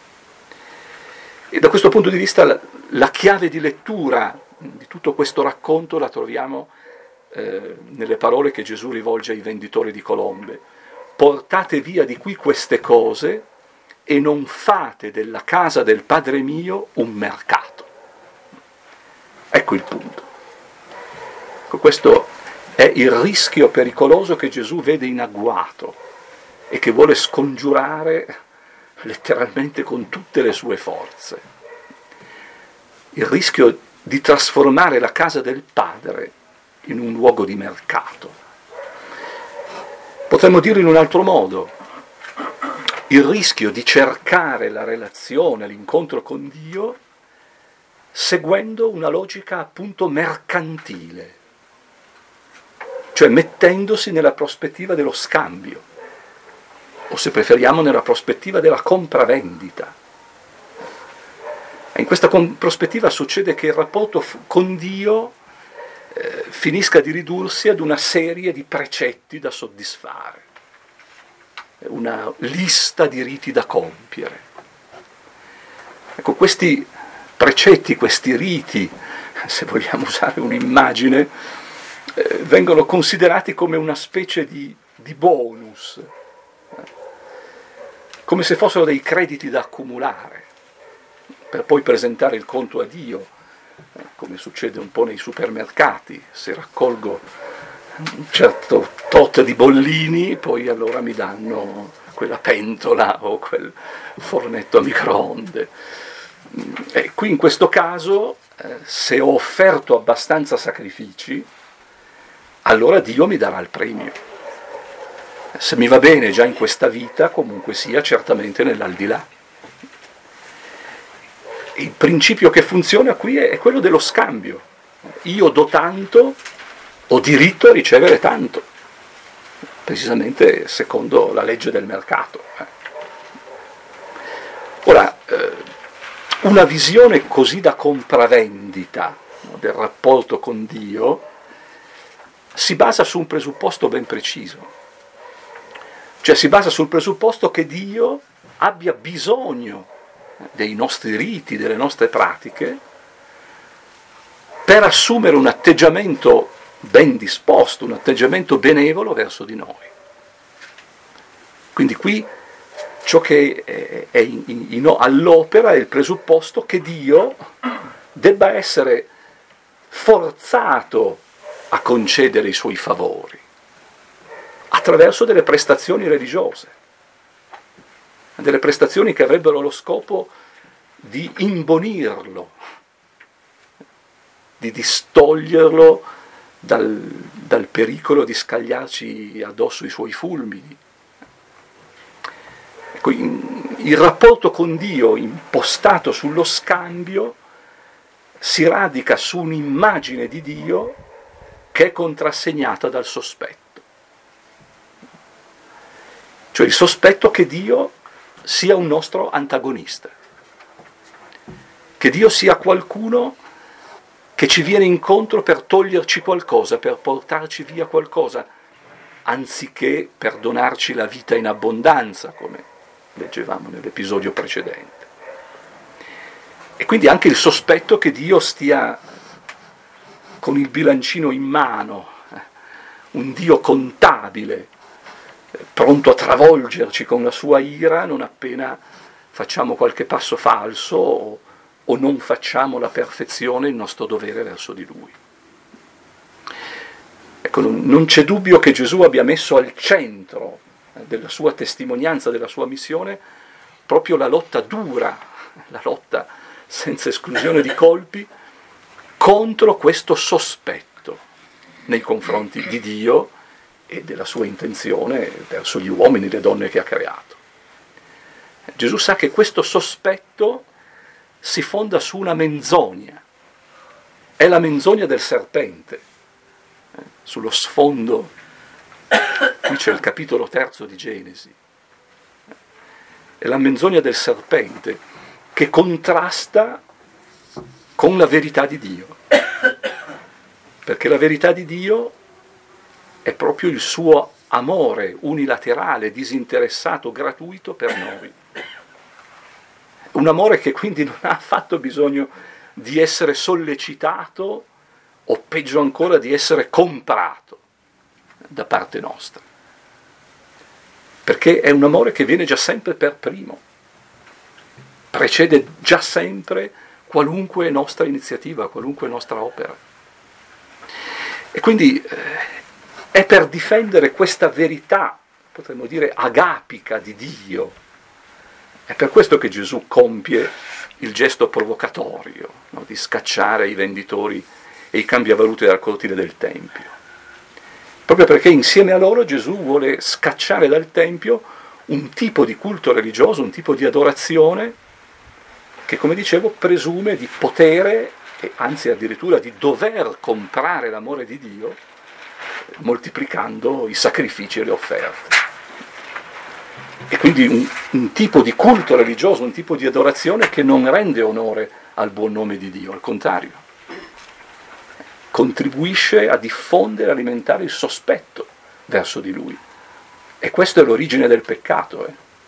Speaker 1: E da questo punto di vista la chiave di lettura di tutto questo racconto la troviamo nelle parole che Gesù rivolge ai venditori di colombe. portate via di qui queste cose e non fate della casa del Padre mio un mercato. Ecco il punto. Questo è il rischio pericoloso che Gesù vede in agguato e che vuole scongiurare letteralmente con tutte le sue forze. Il rischio di trasformare la casa del Padre in un luogo di mercato. Potremmo dirlo in un altro modo: il rischio di cercare la relazione, l'incontro con Dio, seguendo una logica appunto mercantile, cioè mettendosi nella prospettiva dello scambio, o se preferiamo nella prospettiva della compravendita. E in questa prospettiva succede che il rapporto con Dio finisca di ridursi ad una serie di precetti da soddisfare, una lista di riti da compiere. Ecco, questi precetti, questi riti, se vogliamo usare un'immagine, vengono considerati come una specie di bonus, come se fossero dei crediti da accumulare per poi presentare il conto a Dio, come succede un po' nei supermercati: se raccolgo un certo tot di bollini, poi allora mi danno quella pentola o quel fornetto a microonde. E qui in questo caso, se ho offerto abbastanza sacrifici, allora Dio mi darà il premio. Se mi va bene già in questa vita, comunque sia, certamente nell'aldilà. Il principio che funziona qui è quello dello scambio. Io do tanto, ho diritto a ricevere tanto, precisamente secondo la legge del mercato. Ora, una visione così da compravendita del rapporto con Dio si basa su un presupposto ben preciso, cioè si basa sul presupposto che Dio abbia bisogno dei nostri riti, delle nostre pratiche, per assumere un atteggiamento ben disposto, un atteggiamento benevolo verso di noi. Quindi qui ciò che è all'opera è il presupposto che Dio debba essere forzato a concedere i suoi favori attraverso delle prestazioni religiose, delle prestazioni che avrebbero lo scopo di imbonirlo, di distoglierlo dal pericolo di scagliarci addosso i suoi fulmini. Ecco, il rapporto con Dio impostato sullo scambio si radica su un'immagine di Dio che è contrassegnata dal sospetto. Cioè il sospetto che Dio sia un nostro antagonista, che Dio sia qualcuno che ci viene incontro per toglierci qualcosa, per portarci via qualcosa, anziché per donarci la vita in abbondanza, come leggevamo nell'episodio precedente. E quindi anche il sospetto che Dio stia con il bilancino in mano, un Dio contabile, pronto a travolgerci con la sua ira non appena facciamo qualche passo falso o non facciamo alla perfezione il nostro dovere verso di Lui. Ecco, non c'è dubbio che Gesù abbia messo al centro della sua testimonianza, della sua missione, proprio la lotta dura, la lotta senza esclusione di colpi, contro questo sospetto nei confronti di Dio e della sua intenzione verso gli uomini e le donne che ha creato. Gesù sa che questo sospetto si fonda su una menzogna, è la menzogna del serpente. Sullo sfondo, qui c'è il capitolo 3 di Genesi, è la menzogna del serpente che contrasta con la verità di Dio, perché la verità di Dio è proprio il suo amore unilaterale, disinteressato, gratuito per noi. Un amore che quindi non ha affatto bisogno di essere sollecitato o peggio ancora di essere comprato da parte nostra. perché è un amore che viene già sempre per primo, precede già sempre qualunque nostra iniziativa, qualunque nostra opera. E quindi è per difendere questa verità, potremmo dire agapica di Dio. È per questo che Gesù compie il gesto provocatorio, no? Di scacciare i venditori e i cambiavaluti dal cortile del Tempio. Proprio perché insieme a loro Gesù vuole scacciare dal Tempio un tipo di culto religioso, un tipo di adorazione che, come dicevo, presume di potere e anzi addirittura di dover comprare l'amore di Dio moltiplicando i sacrifici e le offerte. E quindi un tipo di culto religioso, un tipo di adorazione che non rende onore al buon nome di Dio, al contrario, contribuisce a diffondere, alimentare il sospetto verso di Lui. E questa è l'origine del peccato.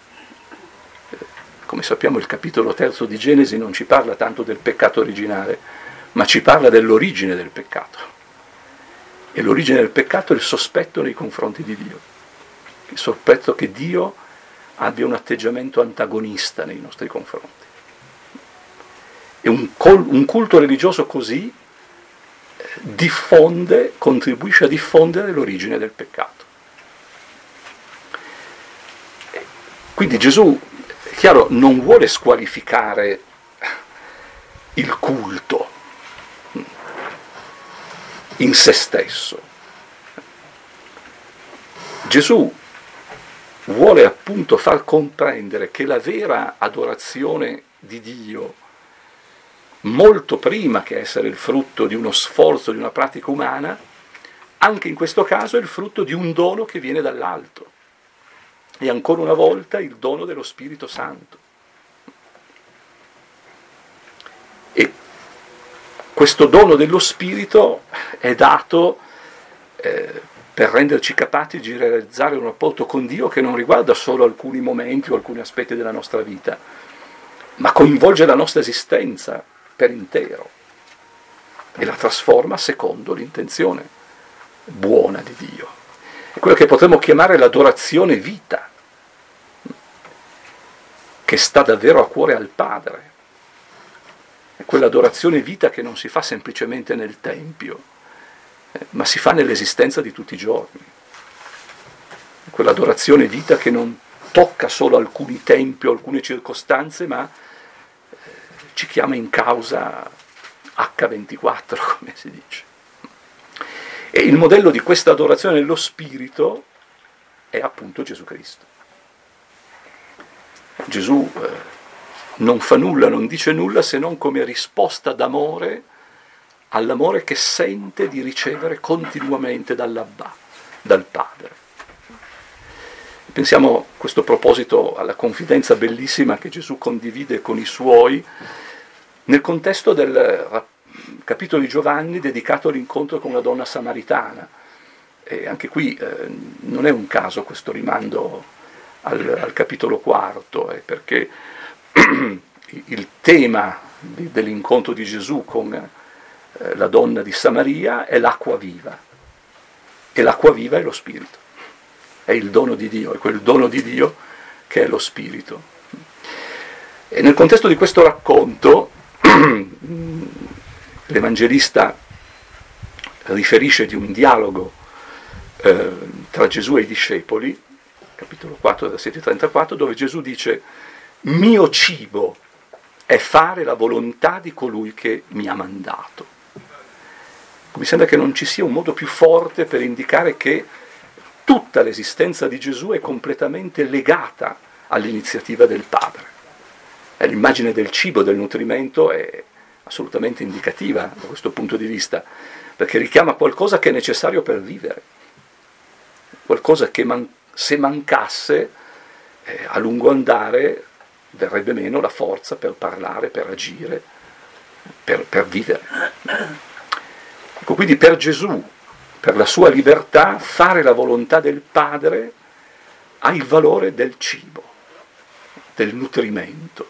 Speaker 1: Come sappiamo, il capitolo 3 di Genesi non ci parla tanto del peccato originale, ma ci parla dell'origine del peccato. E l'origine del peccato è il sospetto nei confronti di Dio. Il sospetto che Dio abbia un atteggiamento antagonista nei nostri confronti. E un culto religioso così contribuisce a diffondere l'origine del peccato. Quindi Gesù, è chiaro, non vuole squalificare il culto in se stesso. Gesù vuole appunto far comprendere che la vera adorazione di Dio, molto prima che essere il frutto di uno sforzo, di una pratica umana, anche in questo caso è il frutto di un dono che viene dall'alto. E ancora una volta il dono dello Spirito Santo. E questo dono dello Spirito è dato per renderci capaci di realizzare un rapporto con Dio che non riguarda solo alcuni momenti o alcuni aspetti della nostra vita, ma coinvolge la nostra esistenza per intero e la trasforma secondo l'intenzione buona di Dio. È quello che potremmo chiamare l'adorazione vita, che sta davvero a cuore al Padre. È quell'adorazione vita che non si fa semplicemente nel Tempio, ma si fa nell'esistenza di tutti i giorni. È quell'adorazione vita che non tocca solo alcuni tempi o alcune circostanze, ma ci chiama in causa H24, come si dice. E il modello di questa adorazione nello Spirito è appunto Gesù Cristo. Gesù non fa nulla, non dice nulla se non come risposta d'amore all'amore che sente di ricevere continuamente dall'Abba, dal Padre. Pensiamo a questo proposito alla confidenza bellissima che Gesù condivide con i suoi nel contesto del capitolo di Giovanni dedicato all'incontro con una donna samaritana. E anche qui non è un caso questo rimando al capitolo 4, perché il tema dell'incontro di Gesù con la donna di Samaria è l'acqua viva, e l'acqua viva è lo Spirito, è il dono di Dio, è quel dono di Dio che è lo Spirito. E nel contesto di questo racconto l'Evangelista riferisce di un dialogo tra Gesù e i discepoli, capitolo 4, versetti 34, dove Gesù dice: mio cibo è fare la volontà di colui che mi ha mandato. Mi sembra che non ci sia un modo più forte per indicare che tutta l'esistenza di Gesù è completamente legata all'iniziativa del Padre. L'immagine del cibo, del nutrimento, è assolutamente indicativa da questo punto di vista, perché richiama qualcosa che è necessario per vivere, qualcosa che se mancasse a lungo andare verrebbe meno la forza per parlare, per agire, per vivere. Ecco, quindi per Gesù, per la sua libertà, fare la volontà del Padre ha il valore del cibo, del nutrimento.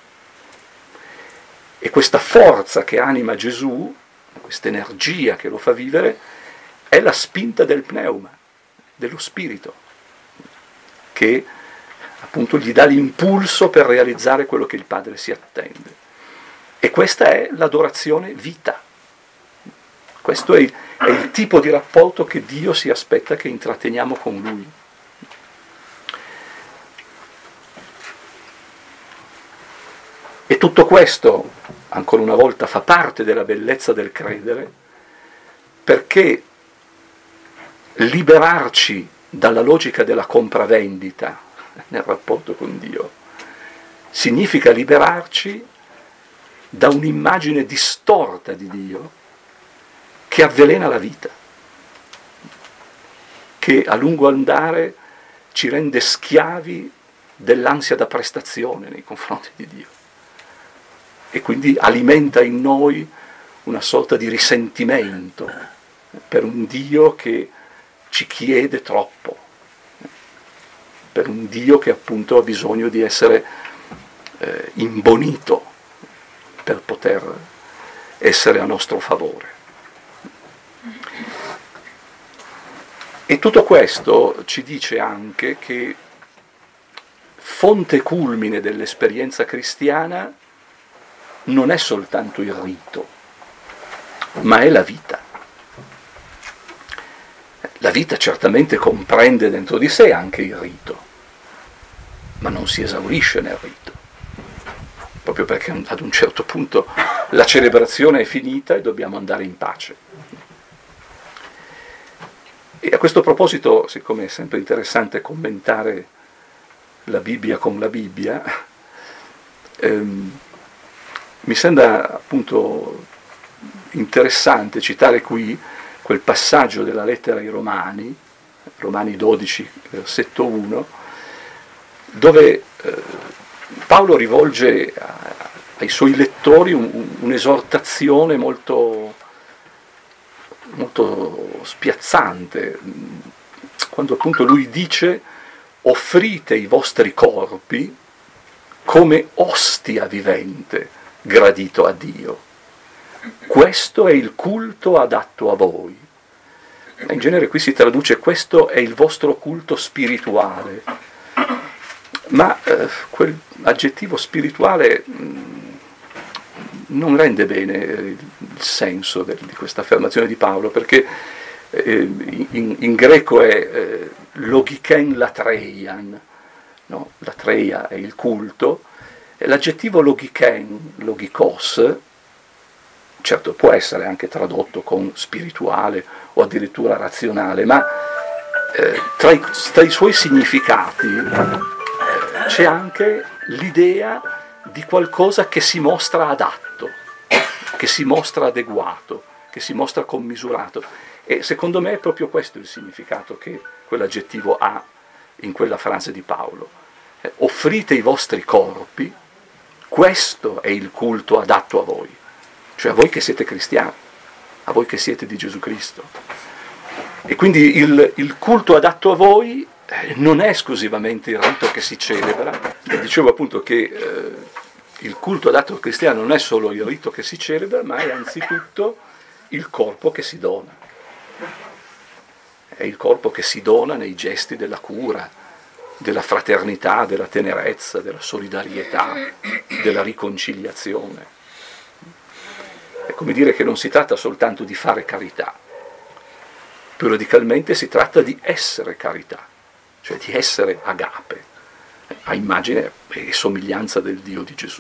Speaker 1: E questa forza che anima Gesù, questa energia che lo fa vivere, è la spinta del pneuma, dello Spirito, che appunto gli dà l'impulso per realizzare quello che il Padre si attende. E questa è l'adorazione vita. Questo è il tipo di rapporto che Dio si aspetta che intratteniamo con Lui. E tutto questo, ancora una volta, fa parte della bellezza del credere, perché liberarci dalla logica della compravendita nel rapporto con Dio significa liberarci da un'immagine distorta di Dio che avvelena la vita, che a lungo andare ci rende schiavi dell'ansia da prestazione nei confronti di Dio e quindi alimenta in noi una sorta di risentimento per un Dio che ci chiede troppo, per un Dio che appunto ha bisogno di essere imbonito per poter essere a nostro favore. E tutto questo ci dice anche che fonte culmine dell'esperienza cristiana non è soltanto il rito, ma è la vita. La vita certamente comprende dentro di sé anche il rito, ma non si esaurisce nel rito, proprio perché ad un certo punto la celebrazione è finita e dobbiamo andare in pace. E a questo proposito, siccome è sempre interessante commentare la Bibbia con la Bibbia, mi sembra appunto interessante citare qui quel passaggio della lettera ai Romani, Romani 12, versetto 1, dove Paolo rivolge ai suoi lettori un'esortazione molto spiazzante, quando appunto lui dice: offrite i vostri corpi come ostia vivente, gradito a Dio. Questo è il culto adatto a voi. In genere qui si traduce: questo è il vostro culto spirituale, ma quell'aggettivo spirituale non rende bene il senso di questa affermazione di Paolo, perché in greco è logiken latreian, no? Latreia è il culto, e l'aggettivo logiken, logikos, certo può essere anche tradotto con spirituale o addirittura razionale, ma tra i suoi significati c'è anche l'idea di qualcosa che si mostra adatto, che si mostra adeguato, che si mostra commisurato. E secondo me è proprio questo il significato che quell'aggettivo ha in quella frase di Paolo. Offrite i vostri corpi, questo è il culto adatto a voi, cioè a voi che siete cristiani, a voi che siete di Gesù Cristo. E quindi il culto adatto a voi non è esclusivamente il rito che si celebra. E dicevo appunto che il culto adatto al cristiano non è solo il rito che si celebra, ma è anzitutto il corpo che si dona. È il corpo che si dona nei gesti della cura, della fraternità, della tenerezza, della solidarietà, della riconciliazione. È come dire che non si tratta soltanto di fare carità, periodicamente si tratta di essere carità, cioè di essere agape, a immagine e somiglianza del Dio di Gesù.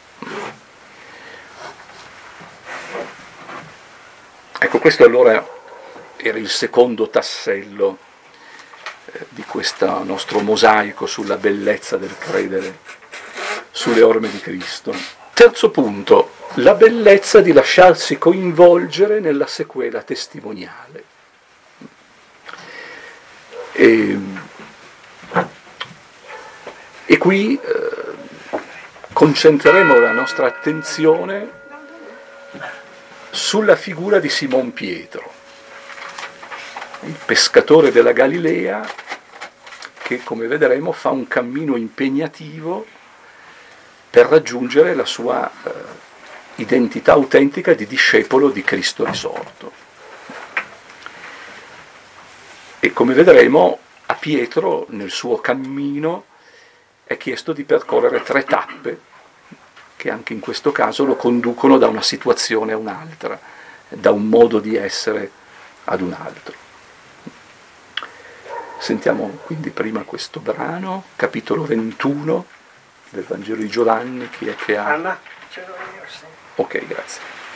Speaker 1: Ecco, questo allora era il secondo tassello di questo nostro mosaico sulla bellezza del credere, sulle orme di Cristo. Terzo punto, la bellezza di lasciarsi coinvolgere nella sequela testimoniale. E qui concentreremo la nostra attenzione sulla figura di Simon Pietro, il pescatore della Galilea, che come vedremo fa un cammino impegnativo per raggiungere la sua identità autentica di discepolo di Cristo risorto. E come vedremo, a Pietro nel suo cammino è chiesto di percorrere 3 tappe che anche in questo caso lo conducono da una situazione a un'altra, da un modo di essere ad un altro. Sentiamo quindi prima questo brano, capitolo 21 del Vangelo di Giovanni. Chi è che ha?
Speaker 4: Anna, ce l'ho io, sì.
Speaker 1: Ok, grazie.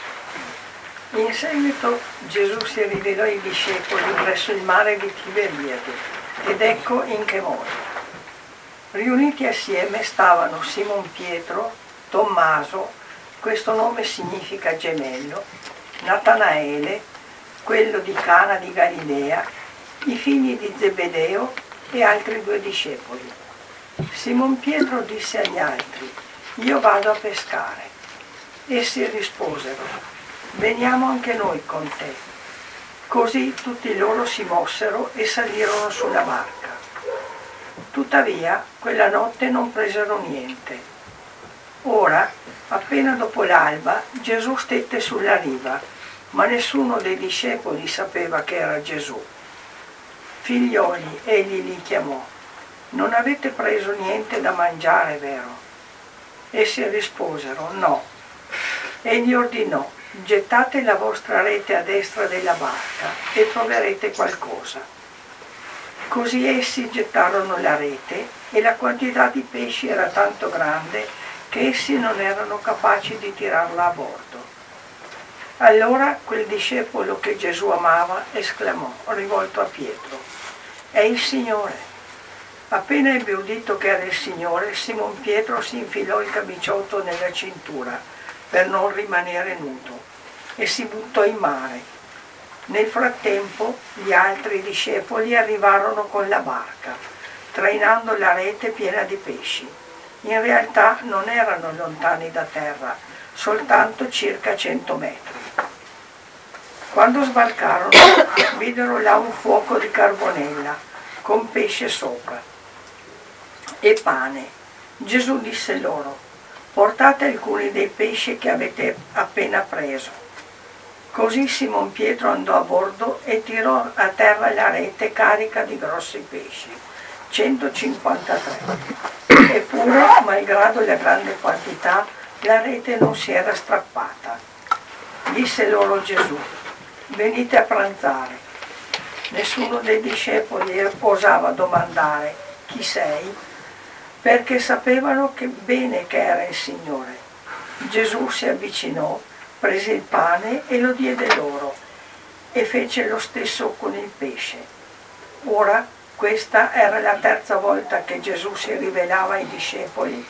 Speaker 4: In seguito Gesù si rivelò ai discepoli presso il mare di Tiberiade, ed ecco in che modo. Riuniti assieme stavano Simon Pietro, Tommaso, questo nome significa gemello, Natanaele, quello di Cana di Galilea, i figli di Zebedeo e altri 2 discepoli. Simon Pietro disse agli altri: io vado a pescare. Essi risposero: veniamo anche noi con te. Così tutti loro si mossero e salirono sulla barca. Tuttavia quella notte non presero niente. Ora, appena dopo l'alba, Gesù stette sulla riva, ma nessuno dei discepoli sapeva che era Gesù. Figlioli, egli li chiamò: non avete preso niente da mangiare, vero? Essi risposero: no. Egli ordinò: gettate la vostra rete a destra della barca e troverete qualcosa. Così essi gettarono la rete e la quantità di pesci era tanto grande che essi non erano capaci di tirarla a bordo. Allora quel discepolo che Gesù amava esclamò, rivolto a Pietro: è il Signore. Appena ebbe udito che era il Signore, Simon Pietro si infilò il camiciotto nella cintura per non rimanere nudo e si buttò in mare. Nel frattempo gli altri discepoli arrivarono con la barca, trainando la rete piena di pesci. In realtà non erano lontani da terra, soltanto circa 100 metri. Quando sbarcarono, videro là un fuoco di carbonella con pesce sopra e pane. Gesù disse loro: portate alcuni dei pesci che avete appena preso. Così Simon Pietro andò a bordo e tirò a terra la rete carica di grossi pesci, 153. Eppure, malgrado la grande quantità, la rete non si era strappata. Disse loro Gesù: venite a pranzare. Nessuno dei discepoli osava domandare: chi sei? Perché sapevano bene che era il Signore. Gesù si avvicinò, prese il pane e lo diede loro, e fece lo stesso con il pesce. Ora questa era la 3ª volta che Gesù si rivelava ai discepoli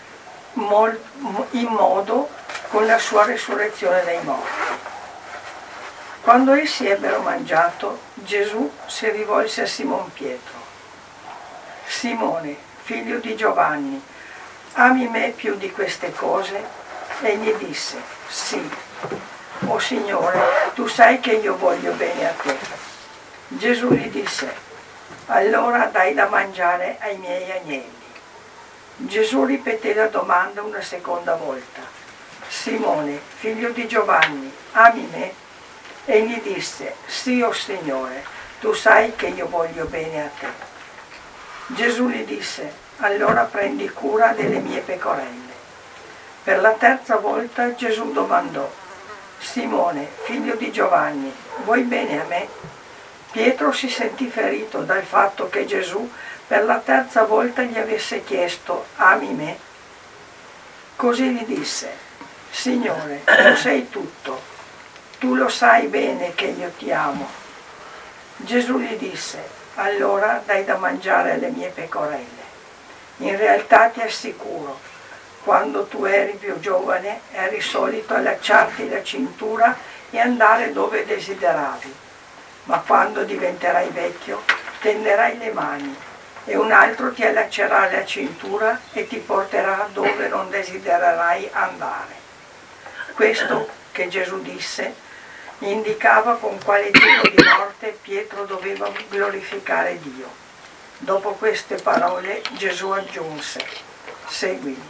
Speaker 4: in modo con la sua risurrezione dai morti. Quando essi ebbero mangiato, Gesù si rivolse a Simon Pietro: Simone, figlio di Giovanni, ami me più di queste cose? Egli disse: sì. O Signore, tu sai che io voglio bene a te. Gesù gli disse: allora dai da mangiare ai miei agnelli. Gesù ripeté la domanda una seconda volta: Simone, figlio di Giovanni, ami me? Egli disse: sì, o Signore, tu sai che io voglio bene a te. Gesù gli disse: allora prendi cura delle mie pecorelle. Per la 3ª volta Gesù domandò: Simone, figlio di Giovanni, vuoi bene a me? Pietro si sentì ferito dal fatto che Gesù per la 3ª volta gli avesse chiesto: ami me? Così gli disse: Signore, tu sei tutto, tu lo sai bene che io ti amo. Gesù gli disse: allora dai da mangiare alle mie pecorelle. In realtà ti assicuro, quando tu eri più giovane eri solito allacciarti la cintura e andare dove desideravi. Ma quando diventerai vecchio, tenderai le mani e un altro ti allaccerà la cintura e ti porterà dove non desidererai andare. Questo che Gesù disse indicava con quale tipo di morte Pietro doveva glorificare Dio. Dopo queste parole Gesù aggiunse: seguimi.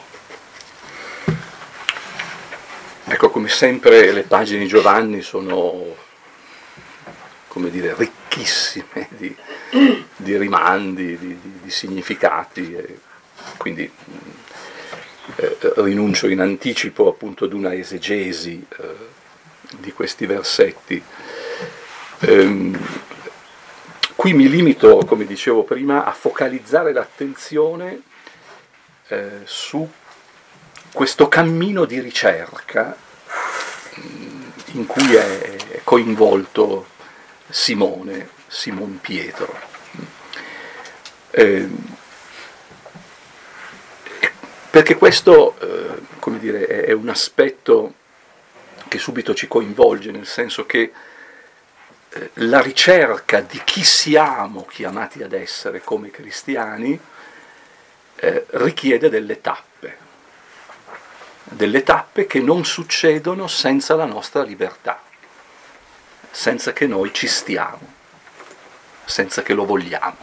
Speaker 1: Ecco, come sempre le pagine di Giovanni sono, come dire, ricchissime di rimandi, di significati. quindi rinuncio in anticipo appunto ad una esegesi di questi versetti. Qui mi limito, come dicevo prima, a focalizzare l'attenzione su questo cammino di ricerca in cui è coinvolto Simon Pietro. Perché questo, come dire, è un aspetto che subito ci coinvolge, nel senso che la ricerca di chi siamo chiamati ad essere come cristiani richiede delle tappe che non succedono senza la nostra libertà, senza che noi ci stiamo, senza che lo vogliamo.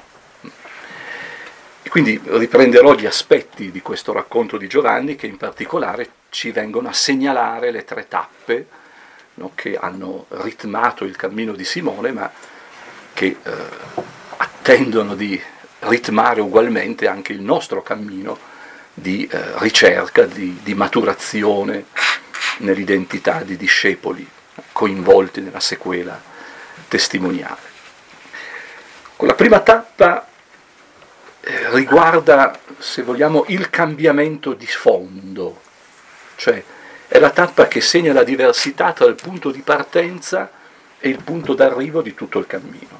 Speaker 1: E quindi riprenderò gli aspetti di questo racconto di Giovanni che in particolare ci vengono a segnalare le 3 tappe, no, che hanno ritmato il cammino di Simone, ma che attendono di ritmare ugualmente anche il nostro cammino di ricerca, di maturazione nell'identità di discepoli coinvolti nella sequela testimoniale. Con la prima tappa riguarda, se vogliamo, il cambiamento di fondo, cioè è la tappa che segna la diversità tra il punto di partenza e il punto d'arrivo di tutto il cammino.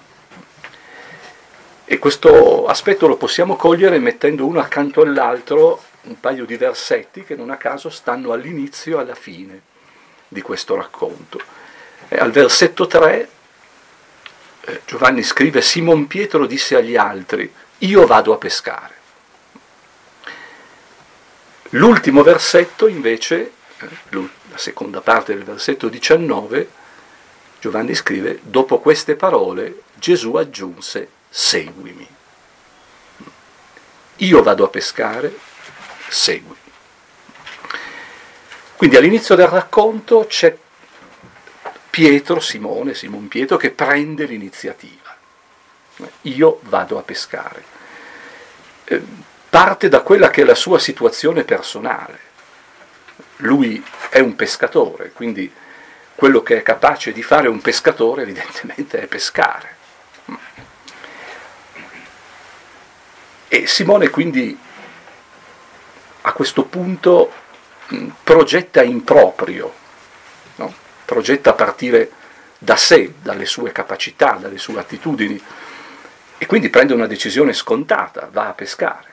Speaker 1: E questo aspetto lo possiamo cogliere mettendo uno accanto all'altro un paio di versetti che non a caso stanno all'inizio e alla fine di questo racconto. Al versetto 3 Giovanni scrive: Simon Pietro disse agli altri: io vado a pescare. L'ultimo versetto invece, la seconda parte del versetto 19, Giovanni scrive: dopo queste parole Gesù aggiunse: seguimi. Io vado a pescare, seguimi. Quindi all'inizio del racconto c'è Simon Pietro, che prende l'iniziativa. Io vado a pescare. Parte da quella che è la sua situazione personale. Lui è un pescatore, quindi quello che è capace di fare un pescatore evidentemente è pescare. E Simone quindi a questo punto progetta in proprio, no? Progetta a partire da sé, dalle sue capacità, dalle sue attitudini, e quindi prende una decisione scontata, va a pescare.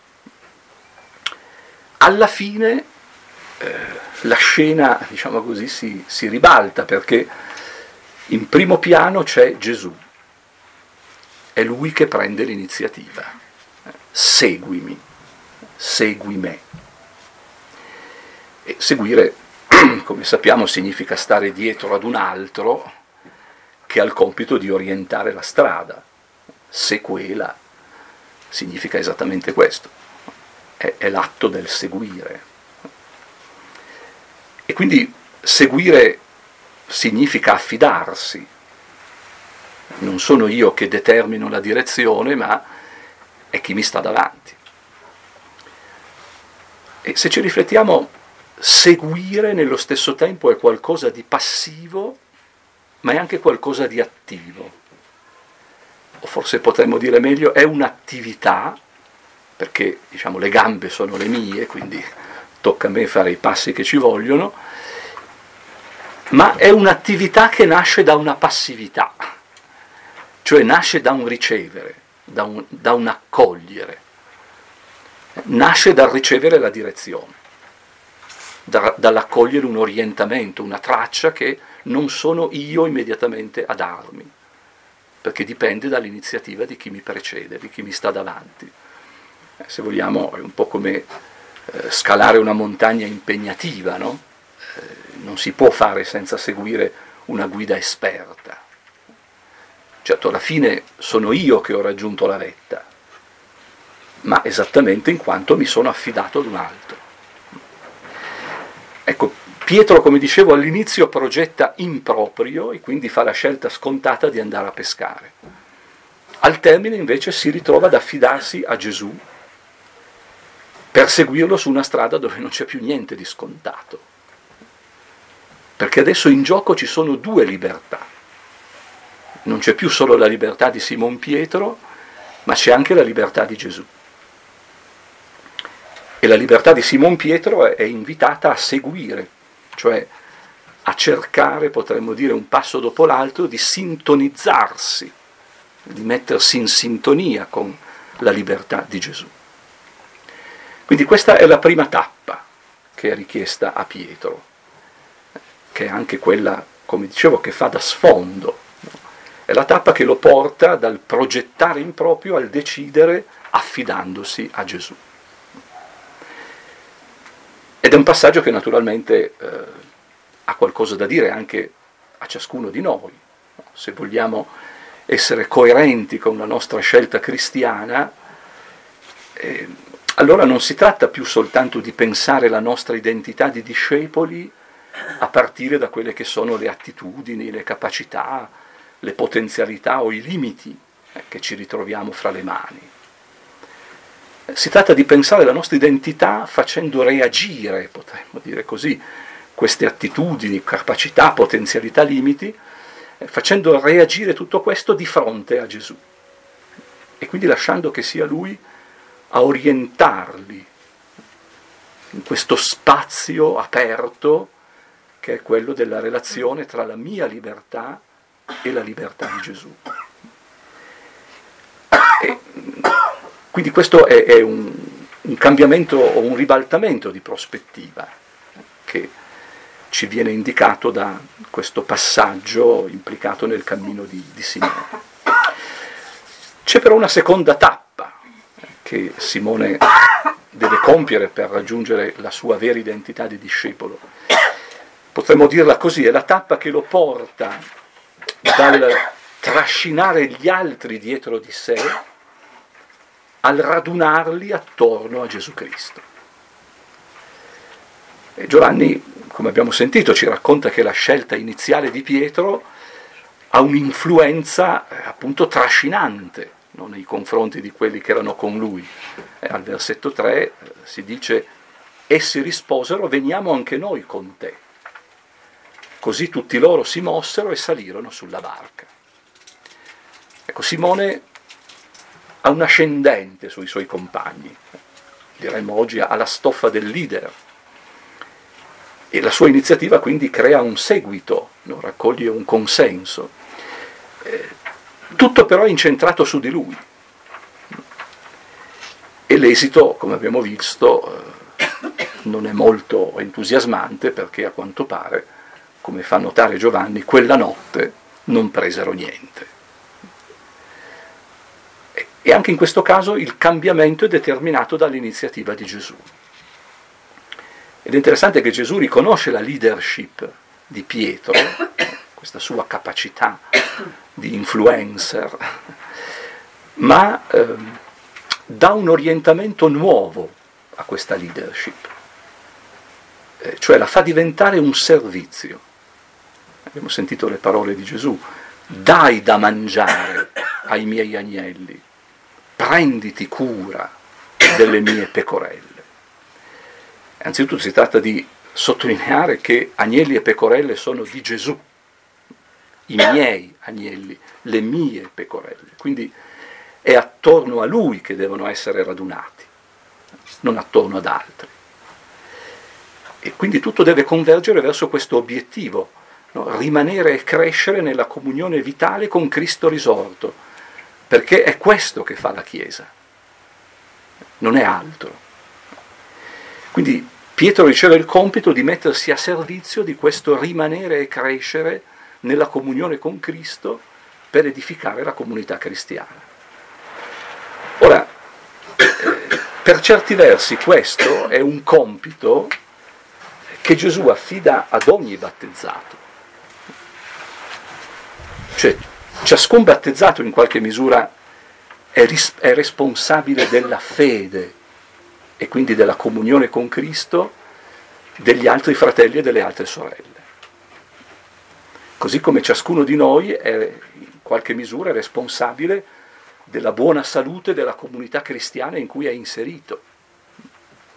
Speaker 1: Alla fine la scena, diciamo così, si ribalta, perché in primo piano c'è Gesù, è lui che prende l'iniziativa. Seguimi, segui me. E seguire, come sappiamo, significa stare dietro ad un altro che ha il compito di orientare la strada. Sequela significa esattamente questo, è l'atto del seguire. E quindi seguire significa affidarsi. Non sono io che determino la direzione, ma è chi mi sta davanti. E se ci riflettiamo, seguire nello stesso tempo è qualcosa di passivo, ma è anche qualcosa di attivo. O forse potremmo dire meglio, è un'attività, perché diciamo le gambe sono le mie, quindi tocca a me fare i passi che ci vogliono, ma è un'attività che nasce da una passività, cioè nasce da un ricevere, da un accogliere, nasce dal ricevere la direzione, dall'accogliere un orientamento, una traccia che non sono io immediatamente a darmi, perché dipende dall'iniziativa di chi mi precede, di chi mi sta davanti. Se vogliamo è un po' come scalare una montagna impegnativa, no? Non si può fare senza seguire una guida esperta. Certo, alla fine sono io che ho raggiunto la vetta, ma esattamente in quanto mi sono affidato ad un altro. Ecco, Pietro, come dicevo all'inizio, progetta in proprio e quindi fa la scelta scontata di andare a pescare. Al termine invece si ritrova ad affidarsi a Gesù perseguirlo su una strada dove non c'è più niente di scontato. Perché adesso in gioco ci sono due libertà. Non c'è più solo la libertà di Simon Pietro, ma c'è anche la libertà di Gesù. E la libertà di Simon Pietro è invitata a seguire, cioè a cercare, potremmo dire un passo dopo l'altro, di sintonizzarsi, di mettersi in sintonia con la libertà di Gesù. Quindi questa è la prima tappa che è richiesta a Pietro, che è anche quella, come dicevo, che fa da sfondo. È la tappa che lo porta dal progettare in proprio al decidere affidandosi a Gesù. Ed è un passaggio che naturalmente ha qualcosa da dire anche a ciascuno di noi. Se vogliamo essere coerenti con la nostra scelta cristiana, allora non si tratta più soltanto di pensare la nostra identità di discepoli a partire da quelle che sono le attitudini, le capacità, le potenzialità o i limiti che ci ritroviamo fra le mani. Si tratta di pensare la nostra identità facendo reagire, potremmo dire così, queste attitudini, capacità, potenzialità, limiti, facendo reagire tutto questo di fronte a Gesù. E quindi lasciando che sia Lui a orientarli in questo spazio aperto che è quello della relazione tra la mia libertà e la libertà di Gesù. E quindi questo è un cambiamento o un ribaltamento di prospettiva che ci viene indicato da questo passaggio implicato nel cammino di Simone. C'è però una seconda tappa che Simone deve compiere per raggiungere la sua vera identità di discepolo. Potremmo dirla così, è la tappa che lo porta dal trascinare gli altri dietro di sé al radunarli attorno a Gesù Cristo. E Giovanni, come abbiamo sentito, ci racconta che la scelta iniziale di Pietro ha un'influenza appunto trascinante, no, nei confronti di quelli che erano con lui. Al versetto 3 si dice: essi risposero, veniamo anche noi con te. Così tutti loro si mossero e salirono sulla barca. Ecco, Simone ha un ascendente sui suoi compagni, diremmo oggi ha la stoffa del leader, e la sua iniziativa quindi crea un seguito, no? Raccoglie un consenso. Tutto però è incentrato su di lui. E l'esito, come abbiamo visto, non è molto entusiasmante, perché a quanto pare, come fa notare Giovanni, quella notte non presero niente. E anche in questo caso il cambiamento è determinato dall'iniziativa di Gesù. Ed è interessante che Gesù riconosce la leadership di Pietro, questa sua capacità di influencer, ma dà un orientamento nuovo a questa leadership, cioè la fa diventare un servizio. Abbiamo sentito le parole di Gesù: dai da mangiare ai miei agnelli, prenditi cura delle mie pecorelle. Anzitutto si tratta di sottolineare che agnelli e pecorelle sono di Gesù, i miei agnelli, le mie pecorelle. Quindi è attorno a Lui che devono essere radunati, non attorno ad altri. E quindi tutto deve convergere verso questo obiettivo, no? Rimanere e crescere nella comunione vitale con Cristo risorto, perché è questo che fa la Chiesa, non è altro. Quindi Pietro riceve il compito di mettersi a servizio di questo rimanere e crescere nella comunione con Cristo per edificare la comunità cristiana. Ora, per certi versi questo è un compito che Gesù affida ad ogni battezzato. Cioè, ciascun battezzato in qualche misura è responsabile della fede e quindi della comunione con Cristo degli altri fratelli e delle altre sorelle. Così come ciascuno di noi è in qualche misura responsabile della buona salute della comunità cristiana in cui è inserito.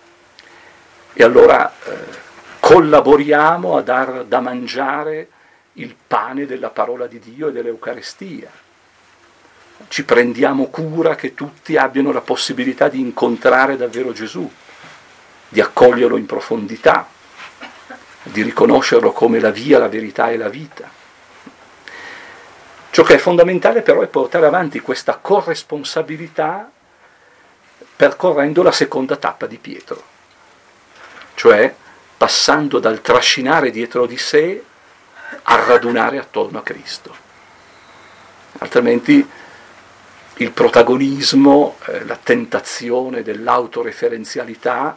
Speaker 1: E allora collaboriamo a dar da mangiare il pane della parola di Dio e dell'Eucaristia. Ci prendiamo cura che tutti abbiano la possibilità di incontrare davvero Gesù, di accoglierlo in profondità, di riconoscerlo come la via, la verità e la vita. Ciò che è fondamentale però è portare avanti questa corresponsabilità percorrendo la seconda tappa di Pietro, cioè passando dal trascinare dietro di sé a radunare attorno a Cristo. Altrimenti il protagonismo, la tentazione dell'autoreferenzialità,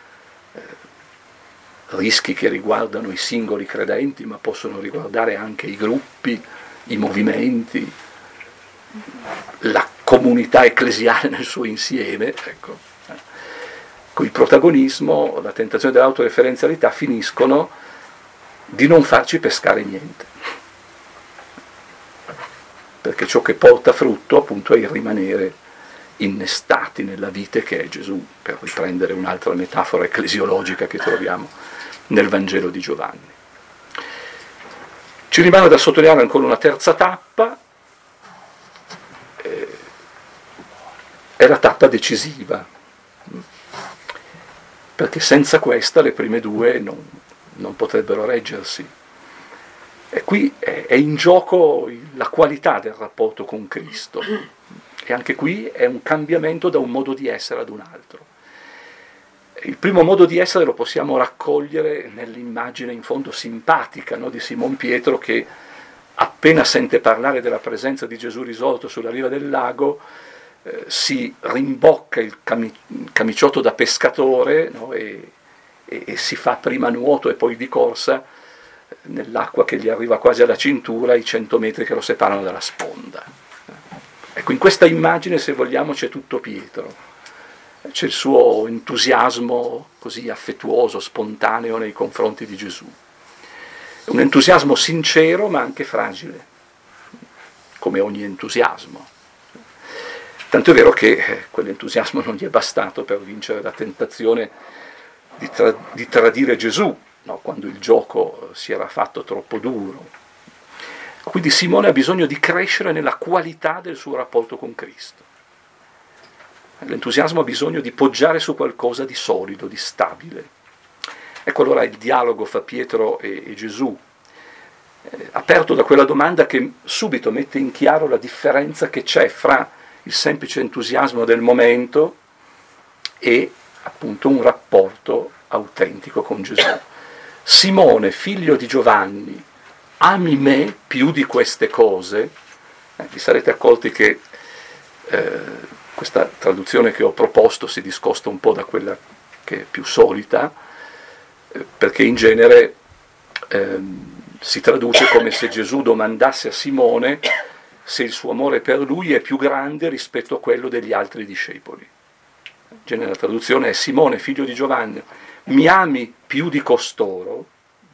Speaker 1: rischi che riguardano i singoli credenti, ma possono riguardare anche i gruppi, i movimenti, la comunità ecclesiale nel suo insieme. Ecco. Con il protagonismo, la tentazione dell'autoreferenzialità finiscono di non farci pescare niente, perché ciò che porta frutto appunto è il rimanere innestati nella vite che è Gesù, per riprendere un'altra metafora ecclesiologica che troviamo nel Vangelo di Giovanni. Ci rimane da sottolineare ancora una terza tappa, è la tappa decisiva, perché senza questa le prime due non potrebbero reggersi. E qui è in gioco la qualità del rapporto con Cristo, e anche qui è un cambiamento da un modo di essere ad un altro. Il primo modo di essere lo possiamo raccogliere nell'immagine in fondo simpatica, no, di Simon Pietro, che appena sente parlare della presenza di Gesù risorto sulla riva del lago, si rimbocca il camiciotto da pescatore, no, e si fa prima nuoto e poi di corsa nell'acqua che gli arriva quasi alla cintura, i 100 metri che lo separano dalla sponda. Ecco, in questa immagine, se vogliamo, c'è tutto Pietro. C'è il suo entusiasmo così affettuoso, spontaneo nei confronti di Gesù. Un entusiasmo sincero ma anche fragile, come ogni entusiasmo. Tanto è vero che quell'entusiasmo non gli è bastato per vincere la tentazione di tradire Gesù, no, quando il gioco si era fatto troppo duro. Quindi Simone ha bisogno di crescere nella qualità del suo rapporto con Cristo. L'entusiasmo ha bisogno di poggiare su qualcosa di solido, di stabile. Ecco allora il dialogo fra Pietro e Gesù, aperto da quella domanda che subito mette in chiaro la differenza che c'è fra il semplice entusiasmo del momento e appunto un rapporto autentico con Gesù. Simone, figlio di Giovanni, ami me più di queste cose? Vi sarete accorti che questa traduzione che ho proposto si discosta un po' da quella che è più solita, perché in genere si traduce come se Gesù domandasse a Simone se il suo amore per lui è più grande rispetto a quello degli altri discepoli. In genere la traduzione è: Simone, figlio di Giovanni, mi ami più di costoro?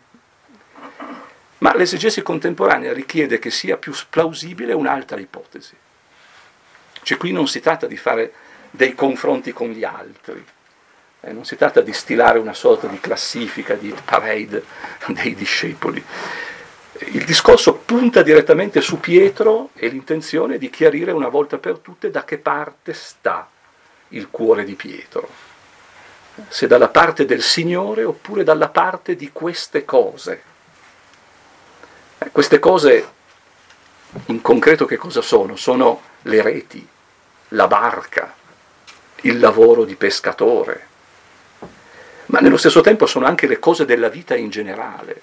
Speaker 1: Ma l'esegesi contemporanea richiede che sia più plausibile un'altra ipotesi. Cioè qui non si tratta di fare dei confronti con gli altri, non si tratta di stilare una sorta di classifica, di parade dei discepoli. Il discorso punta direttamente su Pietro e l'intenzione di chiarire una volta per tutte da che parte sta il cuore di Pietro. Se dalla parte del Signore oppure dalla parte di queste cose. Queste cose in concreto che cosa sono? Sono le reti, la barca, il lavoro di pescatore, ma nello stesso tempo sono anche le cose della vita in generale,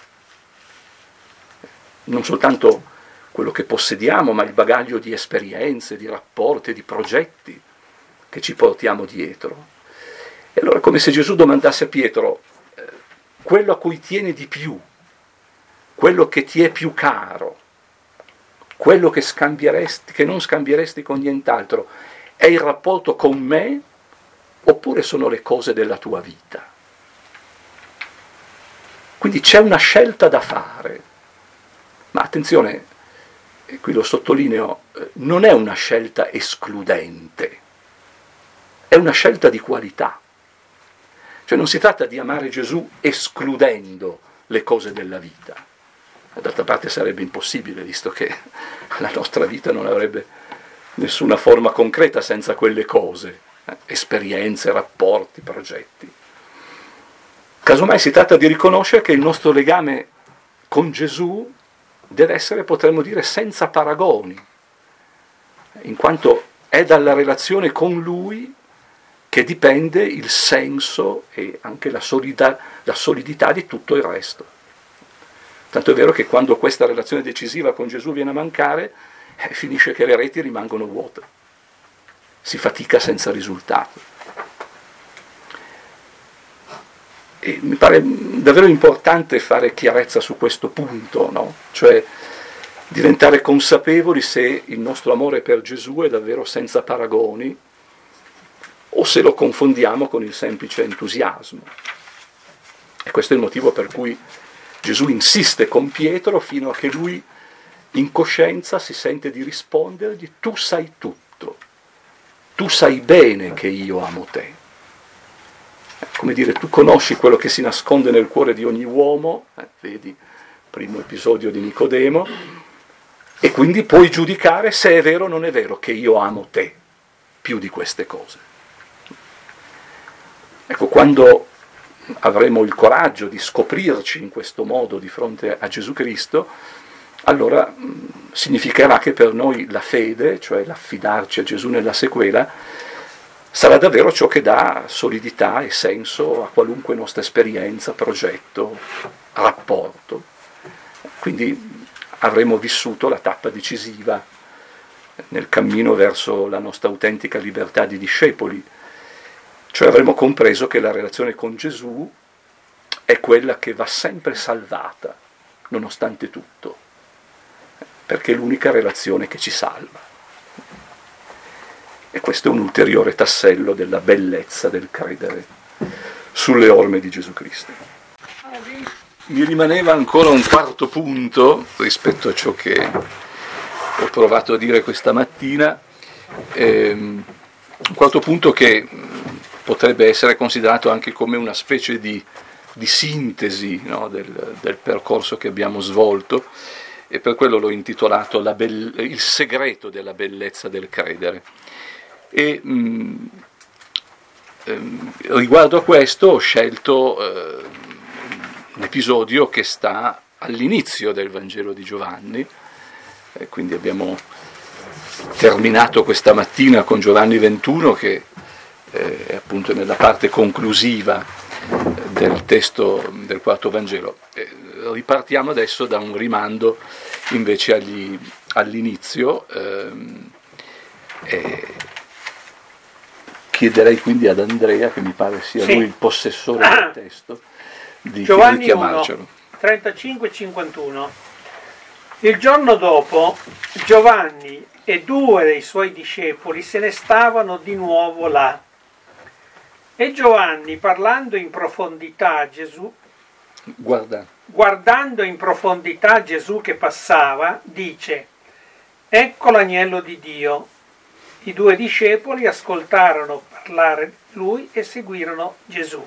Speaker 1: non soltanto quello che possediamo, ma il bagaglio di esperienze, di rapporti, di progetti che ci portiamo dietro. E allora, come se Gesù domandasse a Pietro, quello a cui tieni di più, quello che ti è più caro, quello che non scambieresti con nient'altro, è il rapporto con me oppure sono le cose della tua vita? Quindi c'è una scelta da fare, ma attenzione, e qui lo sottolineo, non è una scelta escludente, è una scelta di qualità. Cioè non si tratta di amare Gesù escludendo le cose della vita. D'altra parte sarebbe impossibile, visto che la nostra vita non avrebbe nessuna forma concreta senza quelle cose, esperienze, rapporti, progetti. Casomai si tratta di riconoscere che il nostro legame con Gesù deve essere, potremmo dire, senza paragoni, in quanto è dalla relazione con Lui che dipende il senso e anche la solidità di tutto il resto. Tanto è vero che quando questa relazione decisiva con Gesù viene a mancare, finisce che le reti rimangono vuote, si fatica senza risultato. E mi pare davvero importante fare chiarezza su questo punto, no? Cioè diventare consapevoli se il nostro amore per Gesù è davvero senza paragoni o se lo confondiamo con il semplice entusiasmo. E questo è il motivo per cui Gesù insiste con Pietro fino a che lui in coscienza si sente di rispondergli: tu sai tutto, tu sai bene che io amo te. Come dire, tu conosci quello che si nasconde nel cuore di ogni uomo, vedi il primo episodio di Nicodemo, e quindi puoi giudicare se è vero o non è vero che io amo te più di queste cose. Ecco, quando avremo il coraggio di scoprirci in questo modo di fronte a Gesù Cristo, allora significherà che per noi la fede, cioè l'affidarci a Gesù nella sequela, sarà davvero ciò che dà solidità e senso a qualunque nostra esperienza, progetto, rapporto. Quindi avremo vissuto la tappa decisiva nel cammino verso la nostra autentica libertà di discepoli, cioè avremo compreso che la relazione con Gesù è quella che va sempre salvata, nonostante tutto, perché è l'unica relazione che ci salva. E questo è un ulteriore tassello della bellezza del credere sulle orme di Gesù Cristo. Mi rimaneva ancora un quarto punto rispetto a ciò che ho provato a dire questa mattina, un quarto punto che potrebbe essere considerato anche come una specie di sintesi, no, del percorso che abbiamo svolto, e per quello l'ho intitolato Il segreto della bellezza del credere. E riguardo a questo ho scelto l'episodio che sta all'inizio del Vangelo di Giovanni, quindi abbiamo terminato questa mattina con Giovanni 21, che è appunto nella parte conclusiva del testo del quarto Vangelo. Ripartiamo adesso da un rimando invece all'inizio. Chiederei quindi ad Andrea, che mi pare sia lui il possessore del testo, di richiamarcelo.
Speaker 5: 35-51. Il giorno dopo Giovanni e 2 dei suoi discepoli se ne stavano di nuovo là. E Giovanni, parlando in profondità a Gesù, guardando in profondità Gesù che passava, dice: ecco l'agnello di Dio. I 2 discepoli ascoltarono parlare lui e seguirono Gesù.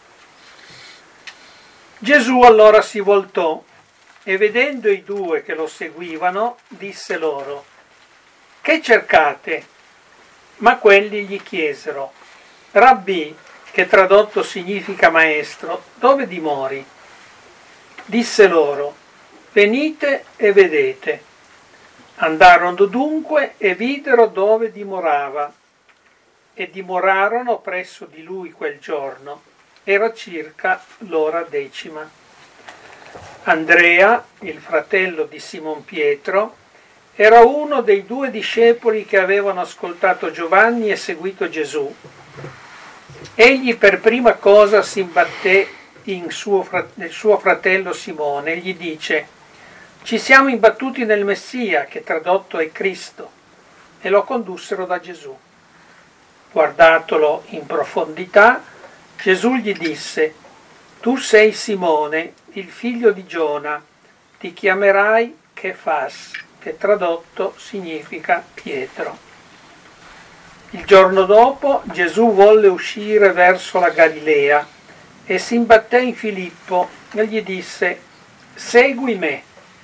Speaker 5: Gesù allora si voltò e, vedendo i 2 che lo seguivano, disse loro: che cercate? Ma quelli gli chiesero: Rabbì, che tradotto significa maestro, dove dimori? Disse loro: venite e vedete. Andarono dunque e videro dove dimorava, e dimorarono presso di lui quel giorno. Era circa l'ora 10. Andrea, il fratello di Simon Pietro, era uno dei 2 discepoli che avevano ascoltato Giovanni e seguito Gesù. Egli per prima cosa si imbatté nel suo fratello Simone e gli dice: ci siamo imbattuti nel Messia, che tradotto è Cristo, e lo condussero da Gesù. Guardatolo in profondità, Gesù gli disse: tu sei Simone, il figlio di Giona, ti chiamerai Kefas, che tradotto significa Pietro. Il giorno dopo Gesù volle uscire verso la Galilea e si imbatté in Filippo e gli disse: segui me.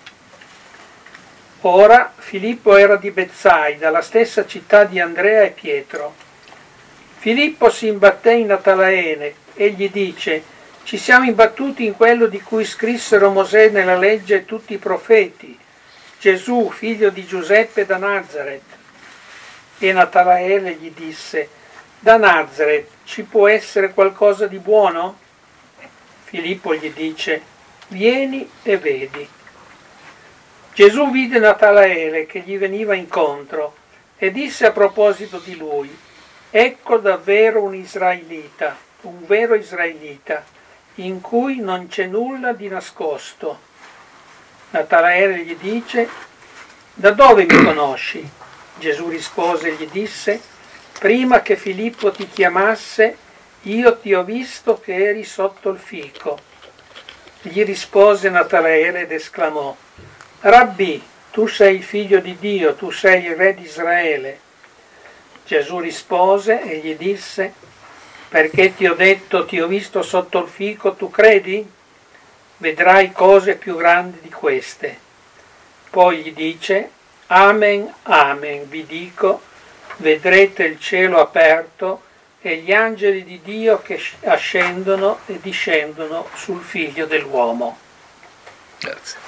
Speaker 5: Ora Filippo era di Betsaida, la stessa città di Andrea e Pietro. Filippo si imbatté in Natanaele e gli dice: ci siamo imbattuti in quello di cui scrissero Mosè nella legge e tutti i profeti, Gesù, figlio di Giuseppe da Nazaret. E Natanaele gli disse: da Nazaret ci può essere qualcosa di buono? Filippo gli dice: vieni e vedi. Gesù vide Natanaele che gli veniva incontro e disse a proposito di lui: ecco davvero un vero israelita, in cui non c'è nulla di nascosto. Natanaele gli dice: da dove mi conosci? Gesù rispose e gli disse: prima che Filippo ti chiamasse, io ti ho visto che eri sotto il fico. Gli rispose Natanaele ed esclamò: Rabbì, tu sei il figlio di Dio, tu sei il re di Israele. Gesù rispose e gli disse: perché ti ho detto ti ho visto sotto il fico, tu credi? Vedrai cose più grandi di queste. Poi gli dice: amen, amen, vi dico, vedrete il cielo aperto e gli angeli di Dio che ascendono e discendono sul figlio dell'uomo.
Speaker 1: Grazie.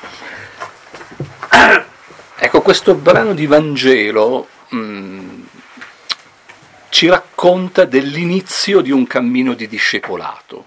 Speaker 1: Ecco, questo brano di Vangelo ci racconta dell'inizio di un cammino di discepolato,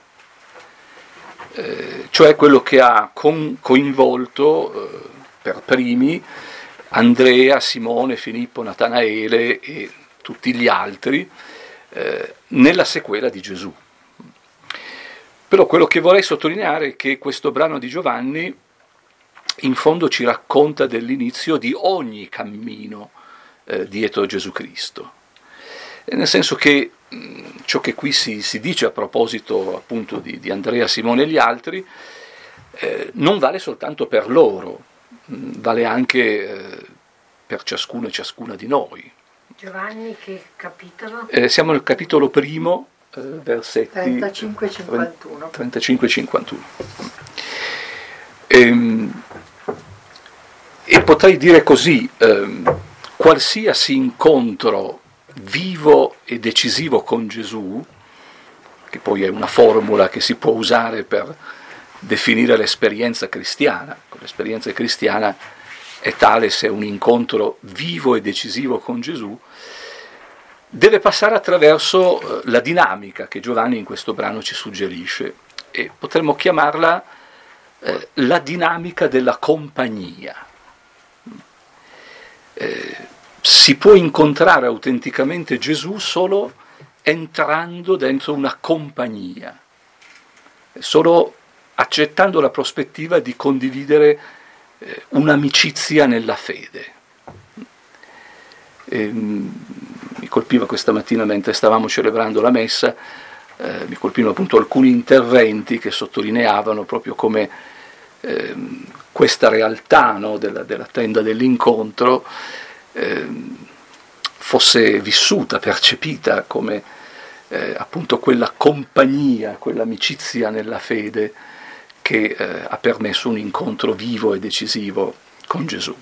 Speaker 1: cioè quello che ha coinvolto per primi Andrea, Simone, Filippo, Natanaele e tutti gli altri nella sequela di Gesù. Però quello che vorrei sottolineare è che questo brano di Giovanni in fondo ci racconta dell'inizio di ogni cammino dietro Gesù Cristo, nel senso che ciò che qui si dice a proposito appunto di Andrea, Simone e gli altri non vale soltanto per loro, vale anche per ciascuno e ciascuna di noi.
Speaker 6: Giovanni, che capitolo?
Speaker 1: Siamo nel capitolo primo, versetti
Speaker 6: 35-51.
Speaker 1: 35-51. E potrei dire così, qualsiasi incontro vivo e decisivo con Gesù, che poi è una formula che si può usare per definire l'esperienza cristiana, l'esperienza cristiana è tale se è un incontro vivo e decisivo con Gesù, deve passare attraverso la dinamica che Giovanni in questo brano ci suggerisce, e potremmo chiamarla la dinamica della compagnia. Si può incontrare autenticamente Gesù solo entrando dentro una compagnia, solo accettando la prospettiva di condividere un'amicizia nella fede. Mi colpiva questa mattina mentre stavamo celebrando la messa, mi colpivano appunto alcuni interventi che sottolineavano proprio come questa realtà, no, della tenda dell'incontro fosse vissuta, percepita come appunto quella compagnia, quell'amicizia nella fede che ha permesso un incontro vivo e decisivo con Gesù.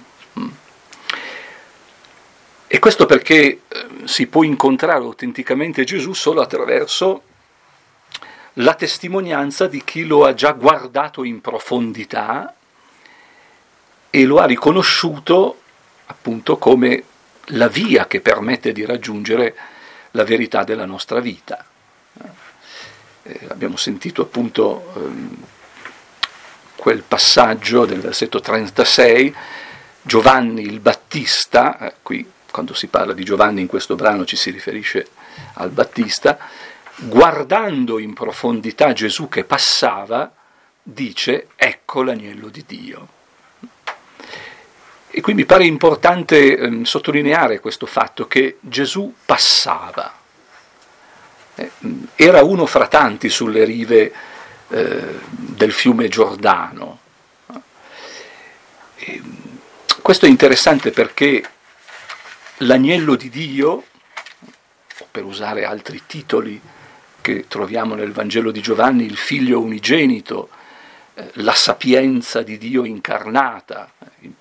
Speaker 1: E questo perché si può incontrare autenticamente Gesù solo attraverso la testimonianza di chi lo ha già guardato in profondità e lo ha riconosciuto appunto come la via che permette di raggiungere la verità della nostra vita. Abbiamo sentito appunto quel passaggio del versetto 36, Giovanni il Battista, qui quando si parla di Giovanni in questo brano ci si riferisce al Battista, guardando in profondità Gesù che passava, dice: ecco l'agnello di Dio. E qui mi pare importante sottolineare questo fatto che Gesù passava. Era uno fra tanti sulle rive del fiume Giordano. E questo è interessante perché l'agnello di Dio, o per usare altri titoli che che troviamo nel Vangelo di Giovanni, il figlio unigenito, la sapienza di Dio incarnata,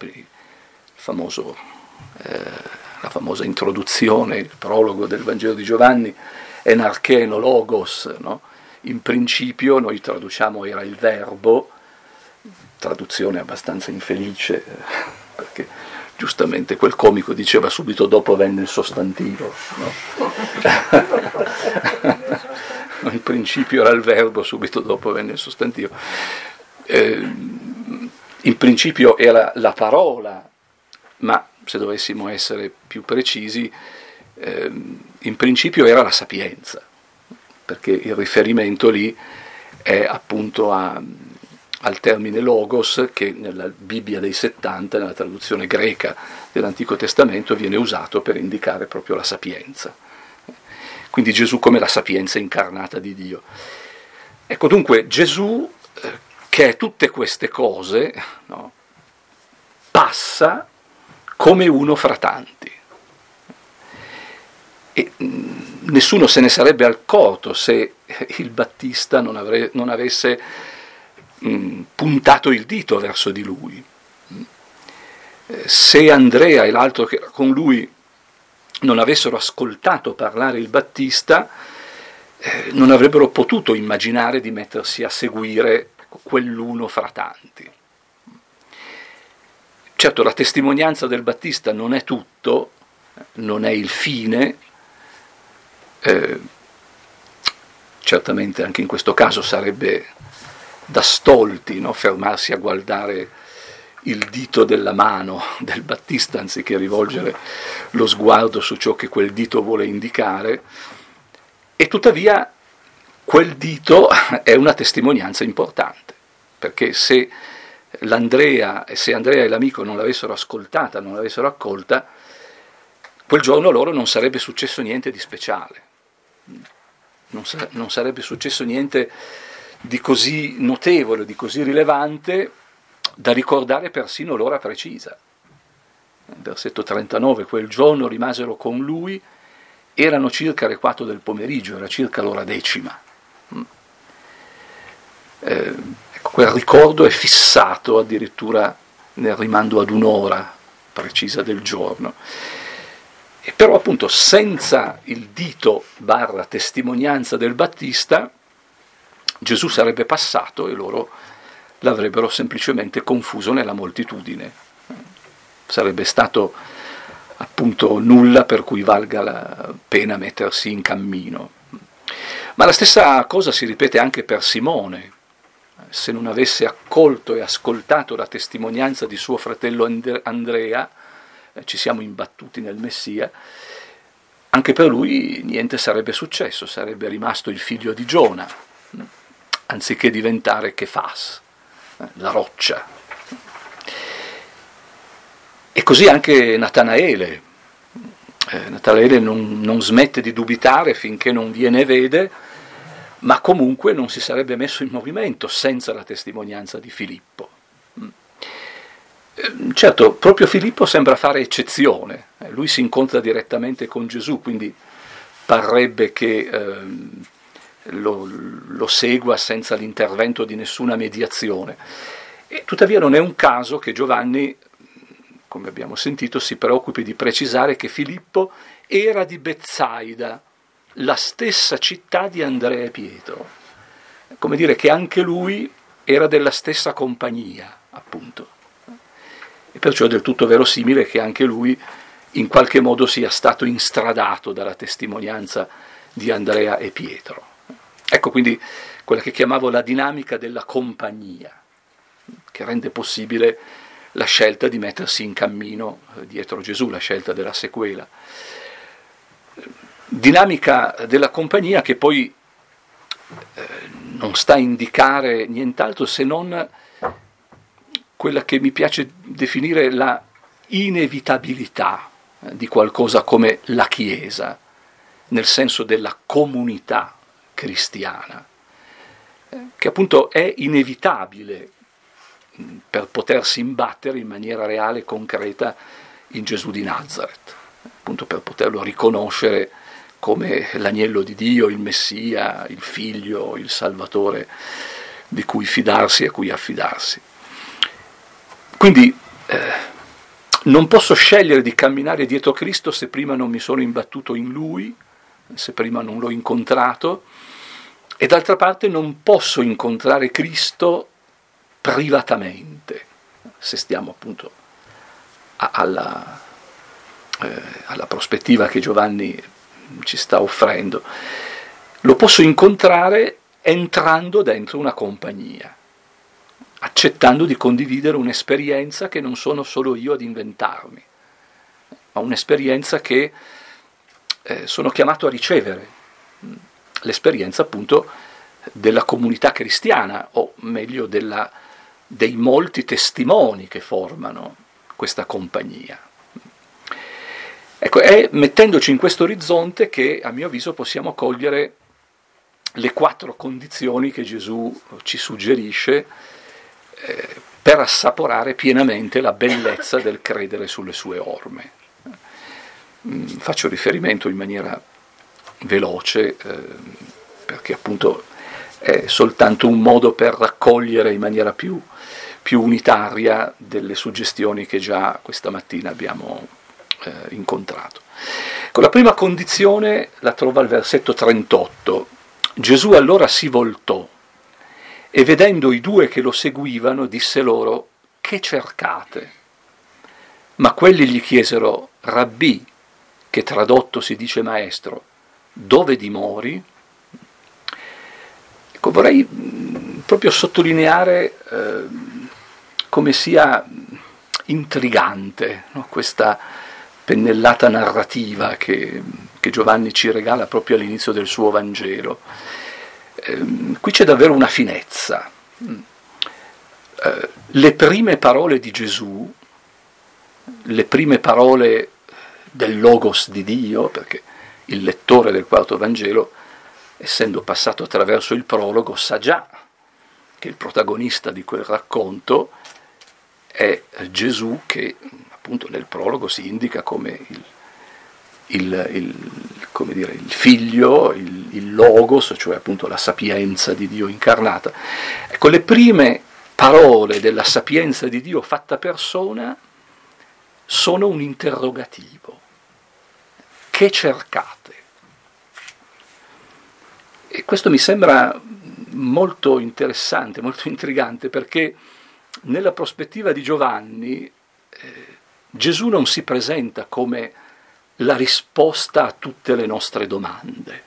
Speaker 1: la famosa introduzione, il prologo del Vangelo di Giovanni, en archeno logos, no? In principio noi traduciamo era il verbo, traduzione abbastanza infelice, perché giustamente quel comico diceva subito dopo venne il sostantivo, no? In principio era il verbo, subito dopo venne il sostantivo. In principio era la parola, ma se dovessimo essere più precisi, in principio era la sapienza, perché il riferimento lì è appunto al termine logos, che nella Bibbia dei 70, nella traduzione greca dell'Antico Testamento, viene usato per indicare proprio la sapienza. Quindi Gesù come la sapienza incarnata di Dio. Ecco, dunque Gesù, che è tutte queste cose, no, passa come uno fra tanti. E nessuno se ne sarebbe accorto se il Battista non avesse puntato il dito verso di lui. Se Andrea e l'altro che era con lui non avessero ascoltato parlare il Battista, non avrebbero potuto immaginare di mettersi a seguire quell'uno fra tanti. Certo, la testimonianza del Battista non è tutto, non è il fine, certamente anche in questo caso sarebbe da stolti, no, fermarsi a guardare il dito della mano del Battista anziché rivolgere lo sguardo su ciò che quel dito vuole indicare, e tuttavia quel dito è una testimonianza importante, perché se Andrea e l'amico non l'avessero ascoltata, non l'avessero accolta, quel giorno loro non sarebbe successo niente di speciale, non sarebbe successo niente di così notevole, di così rilevante da ricordare persino l'ora precisa. Versetto 39, quel giorno rimasero con lui, erano circa le 4 del pomeriggio, era circa l'ora 10. Quel ricordo è fissato addirittura nel rimando ad un'ora precisa del giorno. E però appunto senza il dito / testimonianza del Battista Gesù sarebbe passato e loro l'avrebbero semplicemente confuso nella moltitudine. Sarebbe stato appunto nulla per cui valga la pena mettersi in cammino. Ma la stessa cosa si ripete anche per Simone. Se non avesse accolto e ascoltato la testimonianza di suo fratello Andrea, ci siamo imbattuti nel Messia, anche per lui niente sarebbe successo, sarebbe rimasto il figlio di Giona, anziché diventare Kefas, la roccia. E così anche Natanaele. Natanaele non smette di dubitare finché non viene e vede, ma comunque non si sarebbe messo in movimento senza la testimonianza di Filippo. Certo, proprio Filippo sembra fare eccezione, lui si incontra direttamente con Gesù, quindi parrebbe che lo segua senza l'intervento di nessuna mediazione. E tuttavia non è un caso che Giovanni, come abbiamo sentito, si preoccupi di precisare che Filippo era di Betsaida, la stessa città di Andrea e Pietro, come dire che anche lui era della stessa compagnia, appunto. E perciò è del tutto verosimile che anche lui in qualche modo sia stato instradato dalla testimonianza di Andrea e Pietro. Ecco quindi quella che chiamavo la dinamica della compagnia, che rende possibile la scelta di mettersi in cammino dietro Gesù, la scelta della sequela. Dinamica della compagnia che poi non sta a indicare nient'altro se non quella che mi piace definire la inevitabilità di qualcosa come la Chiesa, nel senso della comunità cristiana, che appunto è inevitabile per potersi imbattere in maniera reale e concreta in Gesù di Nazareth, appunto per poterlo riconoscere come l'agnello di Dio, il Messia, il Figlio, il Salvatore di cui fidarsi e a cui affidarsi. Quindi non posso scegliere di camminare dietro Cristo se prima non mi sono imbattuto in Lui, se prima non l'ho incontrato, e d'altra parte non posso incontrare Cristo privatamente, se stiamo appunto alla prospettiva che Giovanni ci sta offrendo. Lo posso incontrare entrando dentro una compagnia, accettando di condividere un'esperienza che non sono solo io ad inventarmi, ma un'esperienza che sono chiamato a ricevere, l'esperienza appunto della comunità cristiana, o meglio dei molti testimoni che formano questa compagnia. Ecco, è mettendoci in questo orizzonte che, a mio avviso, possiamo cogliere le 4 condizioni che Gesù ci suggerisce per assaporare pienamente la bellezza del credere sulle sue orme. Faccio riferimento in maniera veloce, perché appunto è soltanto un modo per raccogliere in maniera più unitaria delle suggestioni che già questa mattina abbiamo incontrato. Con la prima condizione la trova al versetto 38. Gesù allora si voltò e vedendo i 2 che lo seguivano disse loro: che cercate? Ma quelli gli chiesero: Rabbì, che tradotto si dice maestro, dove dimori? Ecco, vorrei proprio sottolineare come sia intrigante, no? Questa pennellata narrativa che Giovanni ci regala proprio all'inizio del suo Vangelo. Qui c'è davvero una finezza. Le prime parole di Gesù, le prime parole del Logos di Dio, perché il lettore del 4° Vangelo, essendo passato attraverso il prologo, sa già che il protagonista di quel racconto è Gesù, che appunto nel prologo si indica come il figlio, il Logos, cioè appunto la sapienza di Dio incarnata. Ecco, le prime parole della sapienza di Dio fatta persona sono un interrogativo. Che cercate? E questo mi sembra molto interessante, molto intrigante, perché nella prospettiva di Giovanni Gesù non si presenta come la risposta a tutte le nostre domande.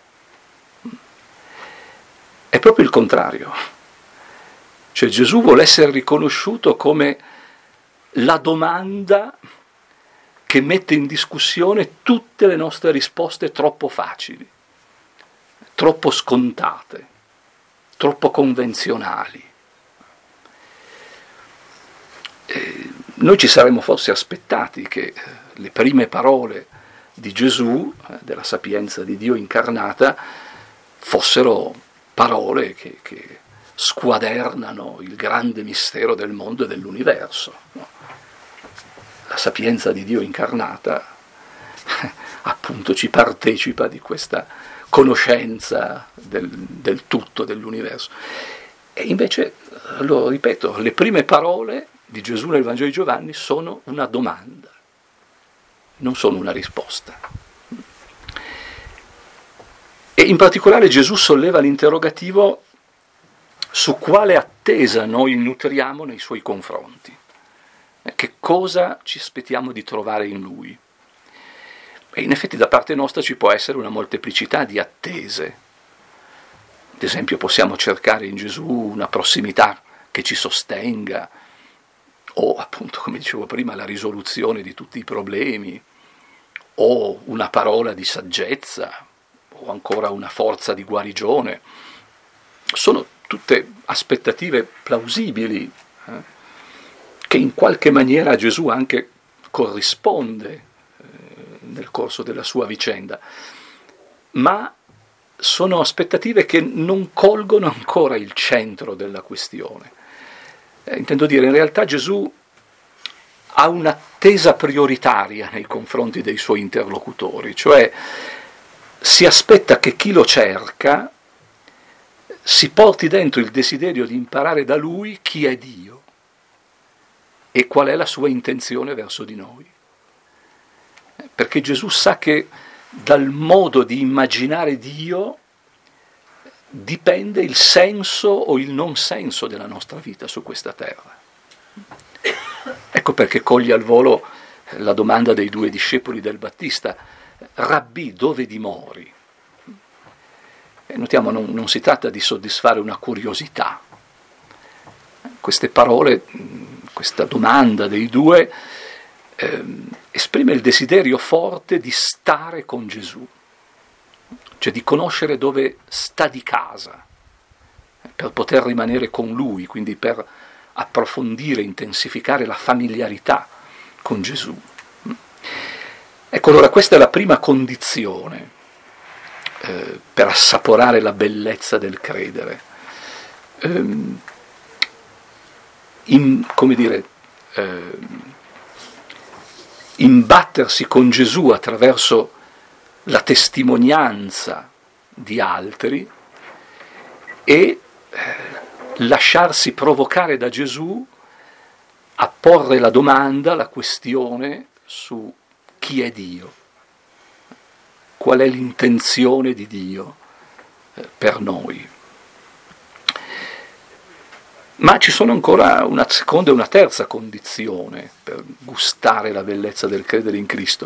Speaker 1: È proprio il contrario. Cioè Gesù vuole essere riconosciuto come la domanda che mette in discussione tutte le nostre risposte troppo facili, troppo scontate, troppo convenzionali. Noi ci saremmo forse aspettati che le prime parole di Gesù, della sapienza di Dio incarnata, fossero parole che squadernano il grande mistero del mondo e dell'universo. No? La sapienza di Dio incarnata appunto ci partecipa di questa conoscenza del tutto, dell'universo. E invece, lo ripeto, le prime parole di Gesù nel Vangelo di Giovanni sono una domanda, non sono una risposta. E in particolare Gesù solleva l'interrogativo su quale attesa noi nutriamo nei suoi confronti. Che cosa ci aspettiamo di trovare in Lui? E in effetti da parte nostra ci può essere una molteplicità di attese. Ad esempio possiamo cercare in Gesù una prossimità che ci sostenga, o appunto, come dicevo prima, la risoluzione di tutti i problemi, o una parola di saggezza, o ancora una forza di guarigione. Sono tutte aspettative plausibili, che in qualche maniera Gesù anche corrisponde nel corso della sua vicenda, ma sono aspettative che non colgono ancora il centro della questione. Intendo dire, in realtà Gesù ha un'attesa prioritaria nei confronti dei suoi interlocutori, cioè si aspetta che chi lo cerca si porti dentro il desiderio di imparare da lui chi è Dio e qual è la sua intenzione verso di noi. Perché Gesù sa che dal modo di immaginare Dio dipende il senso o il non senso della nostra vita su questa terra. Ecco perché coglie al volo la domanda dei 2 discepoli del Battista: Rabbì, dove dimori? E notiamo, non si tratta di soddisfare una curiosità. Queste parole, questa domanda dei 2 esprime il desiderio forte di stare con Gesù, cioè di conoscere dove sta di casa, per poter rimanere con lui, quindi per approfondire, intensificare la familiarità con Gesù. Ecco, allora questa è la prima condizione per assaporare la bellezza del credere. Imbattersi con Gesù attraverso la testimonianza di altri e lasciarsi provocare da Gesù a porre la domanda, la questione su chi è Dio, qual è l'intenzione di Dio per noi. Ma ci sono ancora una seconda e una terza condizione per gustare la bellezza del credere in Cristo.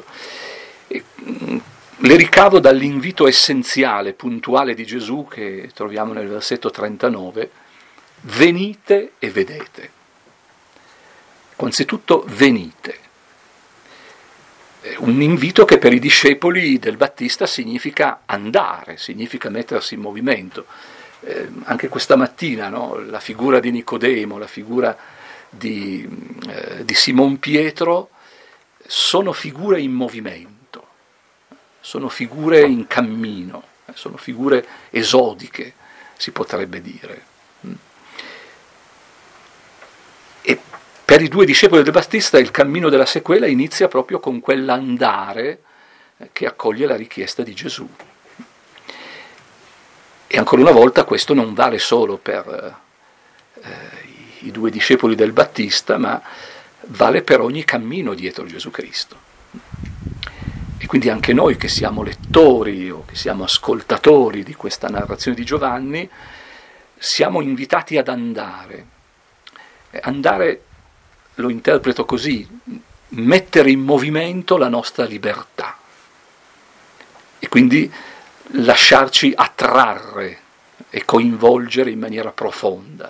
Speaker 1: Le ricavo dall'invito essenziale, puntuale di Gesù che troviamo nel versetto 39: venite e vedete. Anzitutto venite. Un invito che per i discepoli del Battista significa andare, significa mettersi in movimento. Anche questa mattina, no? La figura di Nicodemo, la figura di Simon Pietro sono figure in movimento, sono figure in cammino, sono figure esodiche, si potrebbe dire. E per i 2 discepoli del Battista il cammino della sequela inizia proprio con quell'andare che accoglie la richiesta di Gesù. E ancora una volta questo non vale solo per i 2 discepoli del Battista, ma vale per ogni cammino dietro Gesù Cristo. E quindi anche noi che siamo lettori o che siamo ascoltatori di questa narrazione di Giovanni siamo invitati ad andare. Andare lo interpreto così: mettere in movimento la nostra libertà e quindi lasciarci attrarre e coinvolgere in maniera profonda.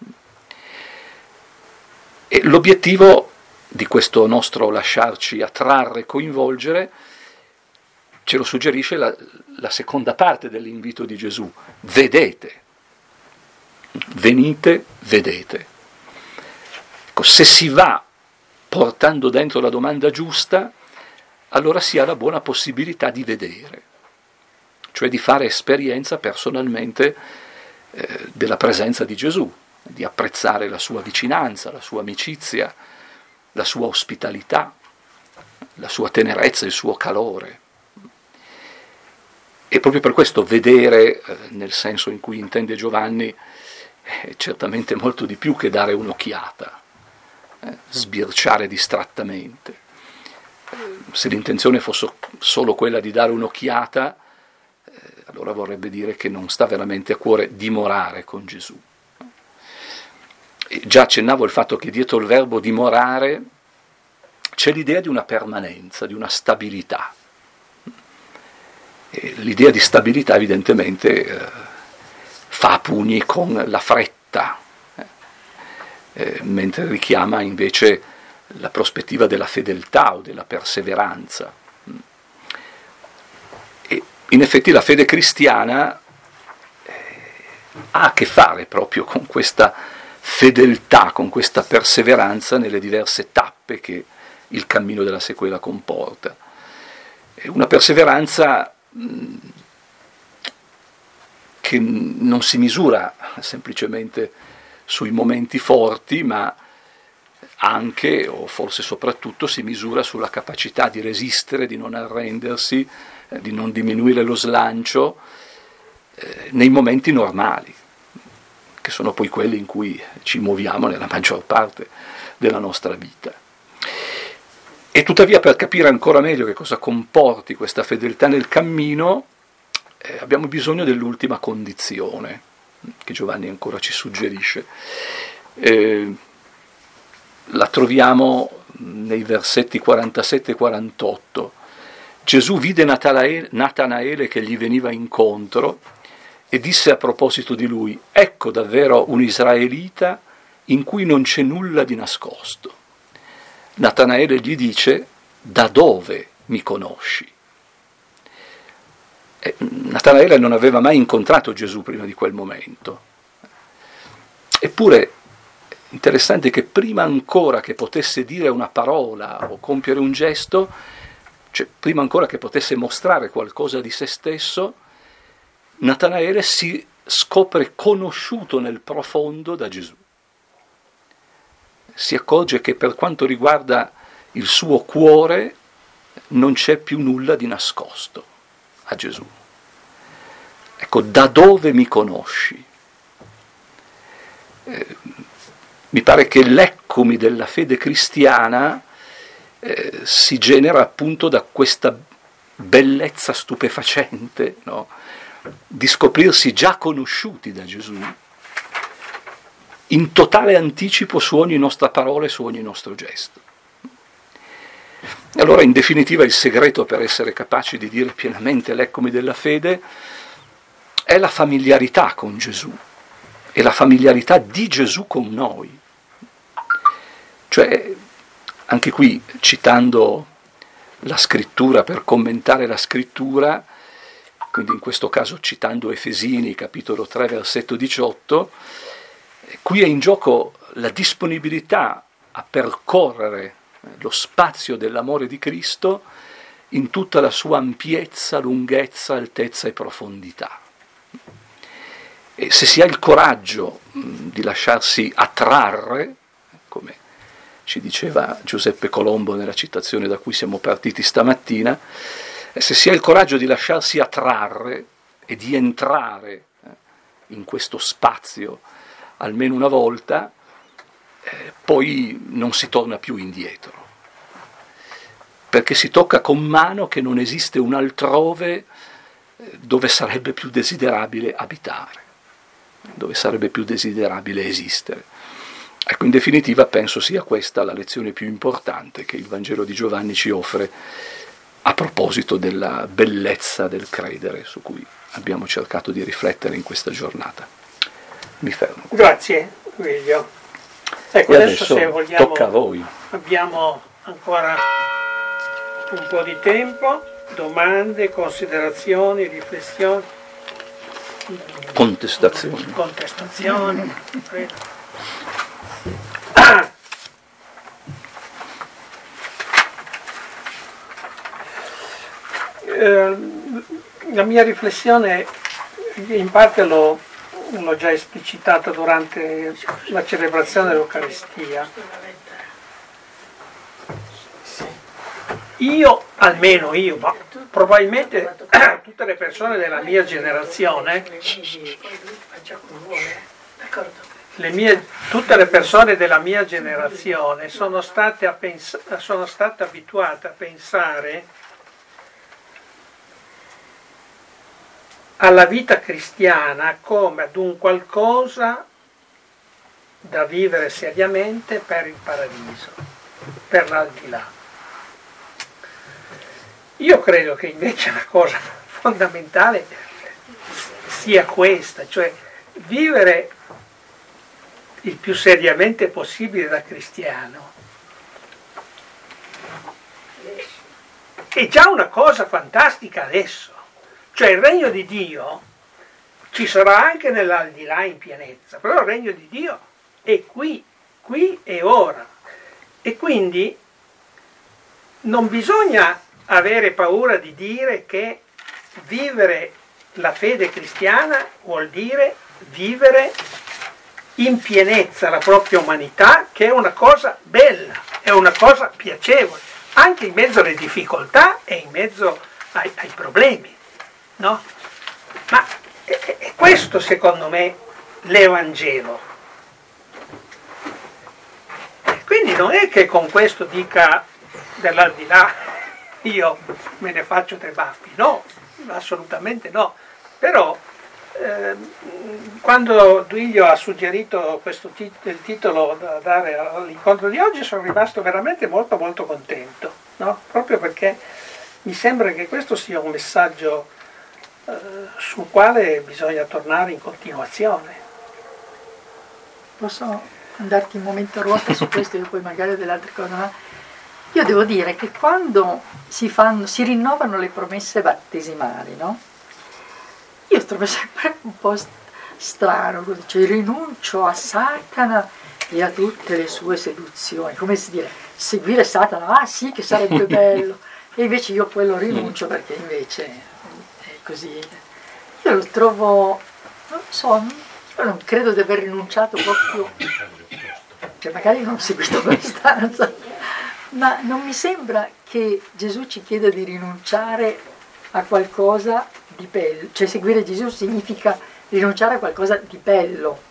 Speaker 1: E l'obiettivo di questo nostro lasciarci attrarre e coinvolgere ce lo suggerisce la seconda parte dell'invito di Gesù: vedete, venite, vedete. Ecco, se si va portando dentro la domanda giusta, allora si ha la buona possibilità di vedere, cioè di fare esperienza personalmente della presenza di Gesù, di apprezzare la sua vicinanza, la sua amicizia, la sua ospitalità, la sua tenerezza, il suo calore. E proprio per questo vedere, nel senso in cui intende Giovanni, è certamente molto di più che dare un'occhiata, sbirciare distrattamente. Se l'intenzione fosse solo quella di dare un'occhiata, allora vorrebbe dire che non sta veramente a cuore dimorare con Gesù. E già accennavo il fatto che dietro il verbo dimorare c'è l'idea di una permanenza, di una stabilità. E l'idea di stabilità evidentemente fa a pugni con la fretta, mentre richiama invece la prospettiva della fedeltà o della perseveranza. In effetti la fede cristiana ha a che fare proprio con questa fedeltà, con questa perseveranza nelle diverse tappe che il cammino della sequela comporta. È una perseveranza che non si misura semplicemente sui momenti forti, ma anche, o forse soprattutto, si misura sulla capacità di resistere, di non arrendersi, di non diminuire lo slancio nei momenti normali, che sono poi quelli in cui ci muoviamo nella maggior parte della nostra vita. E tuttavia, per capire ancora meglio che cosa comporti questa fedeltà nel cammino, abbiamo bisogno dell'ultima condizione che Giovanni ancora ci suggerisce. La troviamo nei versetti 47 e 48. Gesù vide Natanaele che gli veniva incontro e disse a proposito di lui: ecco davvero un israelita in cui non c'è nulla di nascosto. Natanaele gli dice: da dove mi conosci? Natanaele non aveva mai incontrato Gesù prima di quel momento. Eppure interessante che prima ancora che potesse dire una parola o compiere un gesto, cioè prima ancora che potesse mostrare qualcosa di se stesso, Natanaele si scopre conosciuto nel profondo da Gesù. Si accorge che per quanto riguarda il suo cuore non c'è più nulla di nascosto a Gesù. Ecco, da dove mi conosci? Mi pare che l'eccomi della fede cristiana si genera appunto da questa bellezza stupefacente, no? Di scoprirsi già conosciuti da Gesù, in totale anticipo su ogni nostra parola e su ogni nostro gesto. E allora, in definitiva, il segreto per essere capaci di dire pienamente l'eccomi della fede è la familiarità con Gesù, e la familiarità di Gesù con noi. Cioè, anche qui, citando la scrittura per commentare la scrittura, quindi in questo caso citando Efesini, capitolo 3, versetto 18, qui è in gioco la disponibilità a percorrere lo spazio dell'amore di Cristo in tutta la sua ampiezza, lunghezza, altezza e profondità. E se si ha il coraggio di lasciarsi attrarre, come ci diceva Giuseppe Colombo nella citazione da cui siamo partiti stamattina, se si ha il coraggio di lasciarsi attrarre e di entrare in questo spazio almeno una volta, poi non si torna più indietro, perché si tocca con mano che non esiste un altrove dove sarebbe più desiderabile abitare, dove sarebbe più desiderabile esistere. Ecco, in definitiva penso sia questa la lezione più importante che il Vangelo di Giovanni ci offre a proposito della bellezza del credere, su cui abbiamo cercato di riflettere in questa giornata. Mi fermo.
Speaker 5: Grazie, Guiglio. Ecco,
Speaker 1: E
Speaker 5: adesso
Speaker 1: adesso
Speaker 5: se vogliamo,
Speaker 1: tocca a voi.
Speaker 5: abbiamo ancora un po' di tempo, domande, considerazioni, riflessioni,
Speaker 1: Contestazioni.
Speaker 5: contestazioni. La mia riflessione in parte l'ho già esplicitata durante la celebrazione dell'Eucaristia. Almeno io, ma probabilmente tutte le persone della mia generazione, tutte le persone della mia generazione sono state abituate a pensare alla vita cristiana come ad un qualcosa da vivere seriamente per il paradiso, per l'aldilà. Io credo che invece la cosa fondamentale sia questa, cioè vivere il più seriamente possibile da cristiano è già una cosa fantastica adesso. Cioè il regno di Dio ci sarà anche nell'aldilà in pienezza, però il regno di Dio è qui e ora. E quindi non bisogna avere paura di dire che vivere la fede cristiana vuol dire vivere in pienezza la propria umanità, che è una cosa bella, è una cosa piacevole, anche in mezzo alle difficoltà e in mezzo ai problemi, no? Ma è questo secondo me l'Evangelo. E quindi non è che con questo dica dell'aldilà io me ne faccio tre baffi, no, assolutamente no. Però quando Duilio ha suggerito il titolo da dare all'incontro di oggi, sono rimasto veramente molto molto contento, no? Proprio perché mi sembra che questo sia un messaggio sul quale bisogna tornare in continuazione.
Speaker 6: Posso andarti un momento a ruota su questo e poi magari delle altre cose? Ma io devo dire che quando si rinnovano le promesse battesimali, no? Io trovo sempre un po' strano, cioè rinuncio a Satana e a tutte le sue seduzioni, come si dire, seguire Satana, ah sì che sarebbe bello, e invece io poi lo rinuncio perché invece è così. Io lo trovo, non so, io non credo di aver rinunciato proprio, cioè magari non ho seguito abbastanza, ma non mi sembra che Gesù ci chieda di rinunciare a qualcosa di bello, cioè seguire Gesù significa rinunciare a qualcosa di bello.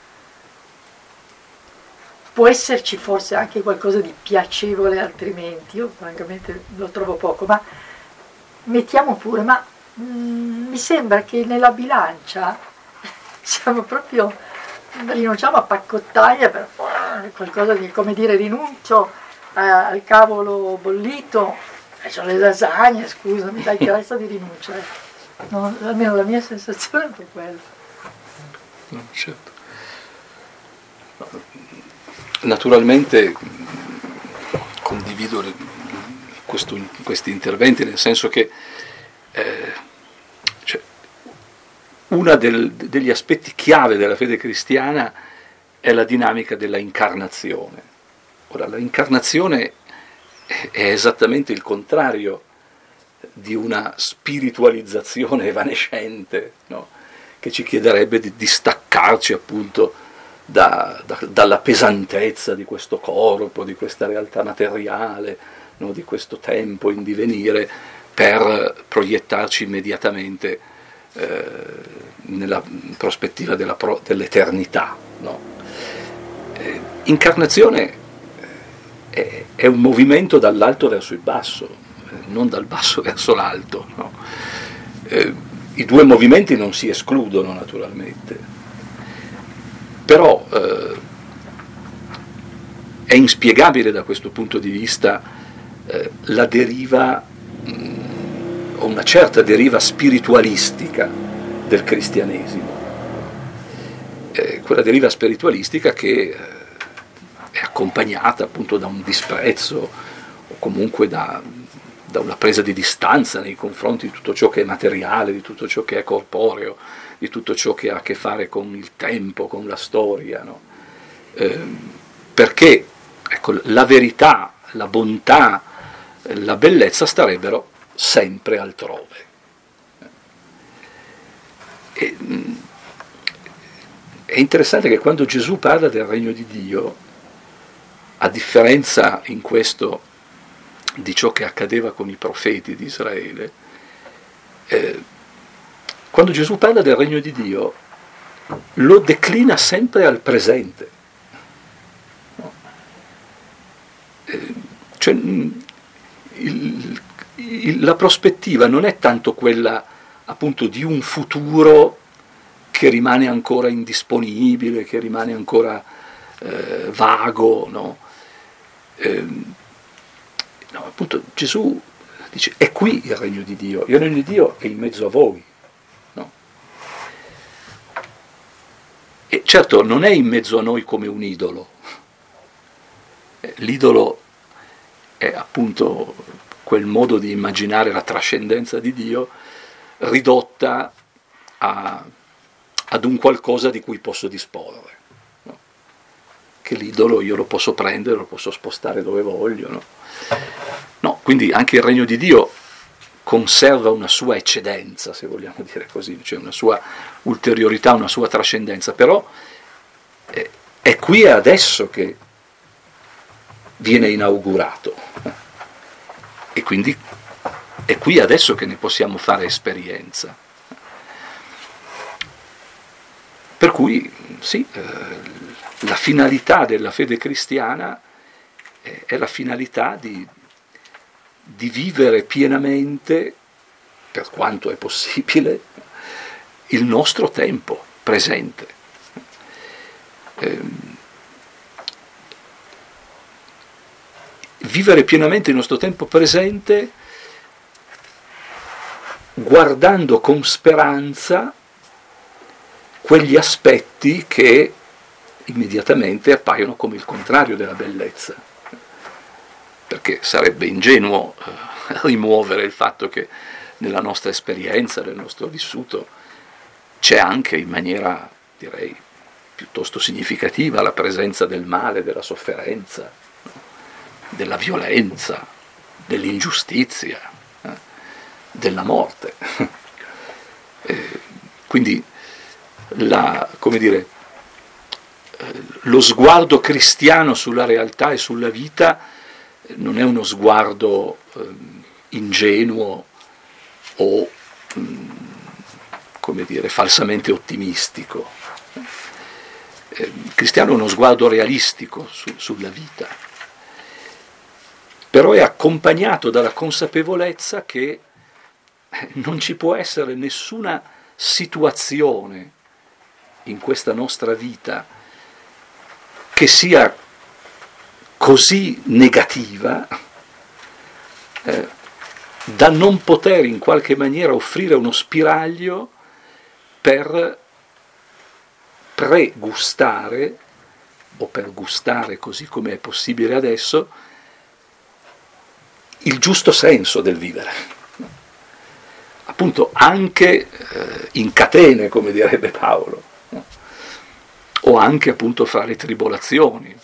Speaker 6: Può esserci forse anche qualcosa di piacevole altrimenti, io francamente lo trovo poco, ma mettiamo pure, ma mi sembra che nella bilancia siamo proprio, rinunciamo a paccottaglia per qualcosa di, come dire, rinuncio al cavolo bollito, c'ho le lasagne, scusami, dai, che resta di rinunciare. No, almeno la mia sensazione è un po' quella.
Speaker 1: No, certo. Naturalmente condivido questi interventi, nel senso che cioè, uno degli aspetti chiave della fede cristiana è la dinamica della incarnazione. Ora, la incarnazione è esattamente il contrario di una spiritualizzazione evanescente, no? Che ci chiederebbe di distaccarci appunto dalla pesantezza di questo corpo, di questa realtà materiale, no? Di questo tempo in divenire, per proiettarci immediatamente nella prospettiva dell'eternità, no? Incarnazione è un movimento dall'alto verso il basso, non dal basso verso l'alto, no? I due movimenti non si escludono naturalmente, però è inspiegabile da questo punto di vista la deriva, o una certa deriva spiritualistica del cristianesimo, quella deriva spiritualistica che è accompagnata appunto da un disprezzo o comunque da una presa di distanza nei confronti di tutto ciò che è materiale, di tutto ciò che è corporeo, di tutto ciò che ha a che fare con il tempo, con la storia, no? Perché ecco, la verità, la bontà, la bellezza starebbero sempre altrove. È interessante che quando Gesù parla del regno di Dio, a differenza in questo di ciò che accadeva con i profeti di Israele, quando Gesù parla del regno di Dio lo declina sempre al presente, no? Cioè, la prospettiva non è tanto quella appunto di un futuro che rimane ancora indisponibile, che rimane ancora vago, no? No, appunto Gesù dice: è qui il regno di Dio, il regno di Dio è in mezzo a voi, no? E certo non è in mezzo a noi come un idolo, l'idolo è appunto quel modo di immaginare la trascendenza di Dio ridotta ad un qualcosa di cui posso disporre, no? Che l'idolo io lo posso prendere, lo posso spostare dove voglio, no? No, quindi anche il regno di Dio conserva una sua eccedenza, se vogliamo dire così, cioè una sua ulteriorità, una sua trascendenza, però è qui e adesso che viene inaugurato, e quindi è qui adesso che ne possiamo fare esperienza. Per cui sì, la finalità della fede cristiana è la finalità di vivere pienamente, per quanto è possibile, il nostro tempo presente. Vivere pienamente il nostro tempo presente guardando con speranza quegli aspetti che immediatamente appaiono come il contrario della bellezza, perché sarebbe ingenuo rimuovere il fatto che nella nostra esperienza, nel nostro vissuto, c'è anche in maniera, direi, piuttosto significativa la presenza del male, della sofferenza, della violenza, dell'ingiustizia, della morte. Quindi lo sguardo cristiano sulla realtà e sulla vita non è uno sguardo ingenuo o falsamente ottimistico. Il cristiano è uno sguardo realistico sulla vita, però è accompagnato dalla consapevolezza che non ci può essere nessuna situazione in questa nostra vita che sia così negativa da non poter in qualche maniera offrire uno spiraglio per pregustare, o per gustare così come è possibile adesso, il giusto senso del vivere. Appunto anche in catene, come direbbe Paolo, o anche appunto fra le tribolazioni,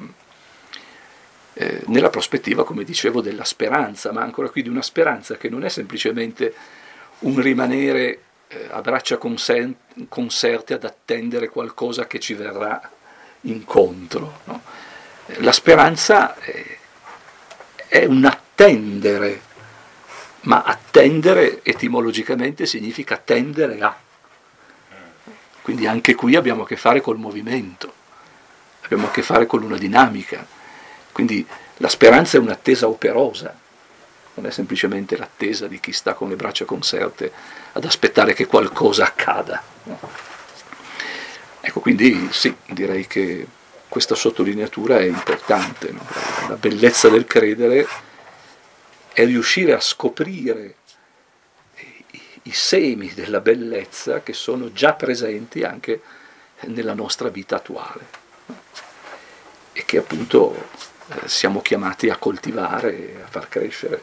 Speaker 1: nella prospettiva, come dicevo, della speranza, ma ancora qui di una speranza che non è semplicemente un rimanere a braccia conserte ad attendere qualcosa che ci verrà incontro, no? La speranza è un attendere, ma attendere etimologicamente significa tendere a. Quindi anche qui abbiamo a che fare col movimento, abbiamo a che fare con una dinamica. Quindi la speranza è un'attesa operosa, non è semplicemente l'attesa di chi sta con le braccia conserte ad aspettare che qualcosa accada. Ecco, quindi sì, direi che questa sottolineatura è importante, no? La bellezza del credere è riuscire a scoprire i semi della bellezza che sono già presenti anche nella nostra vita attuale e che appunto siamo chiamati a coltivare, a far crescere,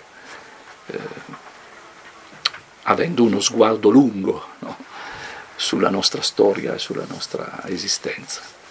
Speaker 1: avendo uno sguardo lungo, no? Sulla nostra storia e sulla nostra esistenza.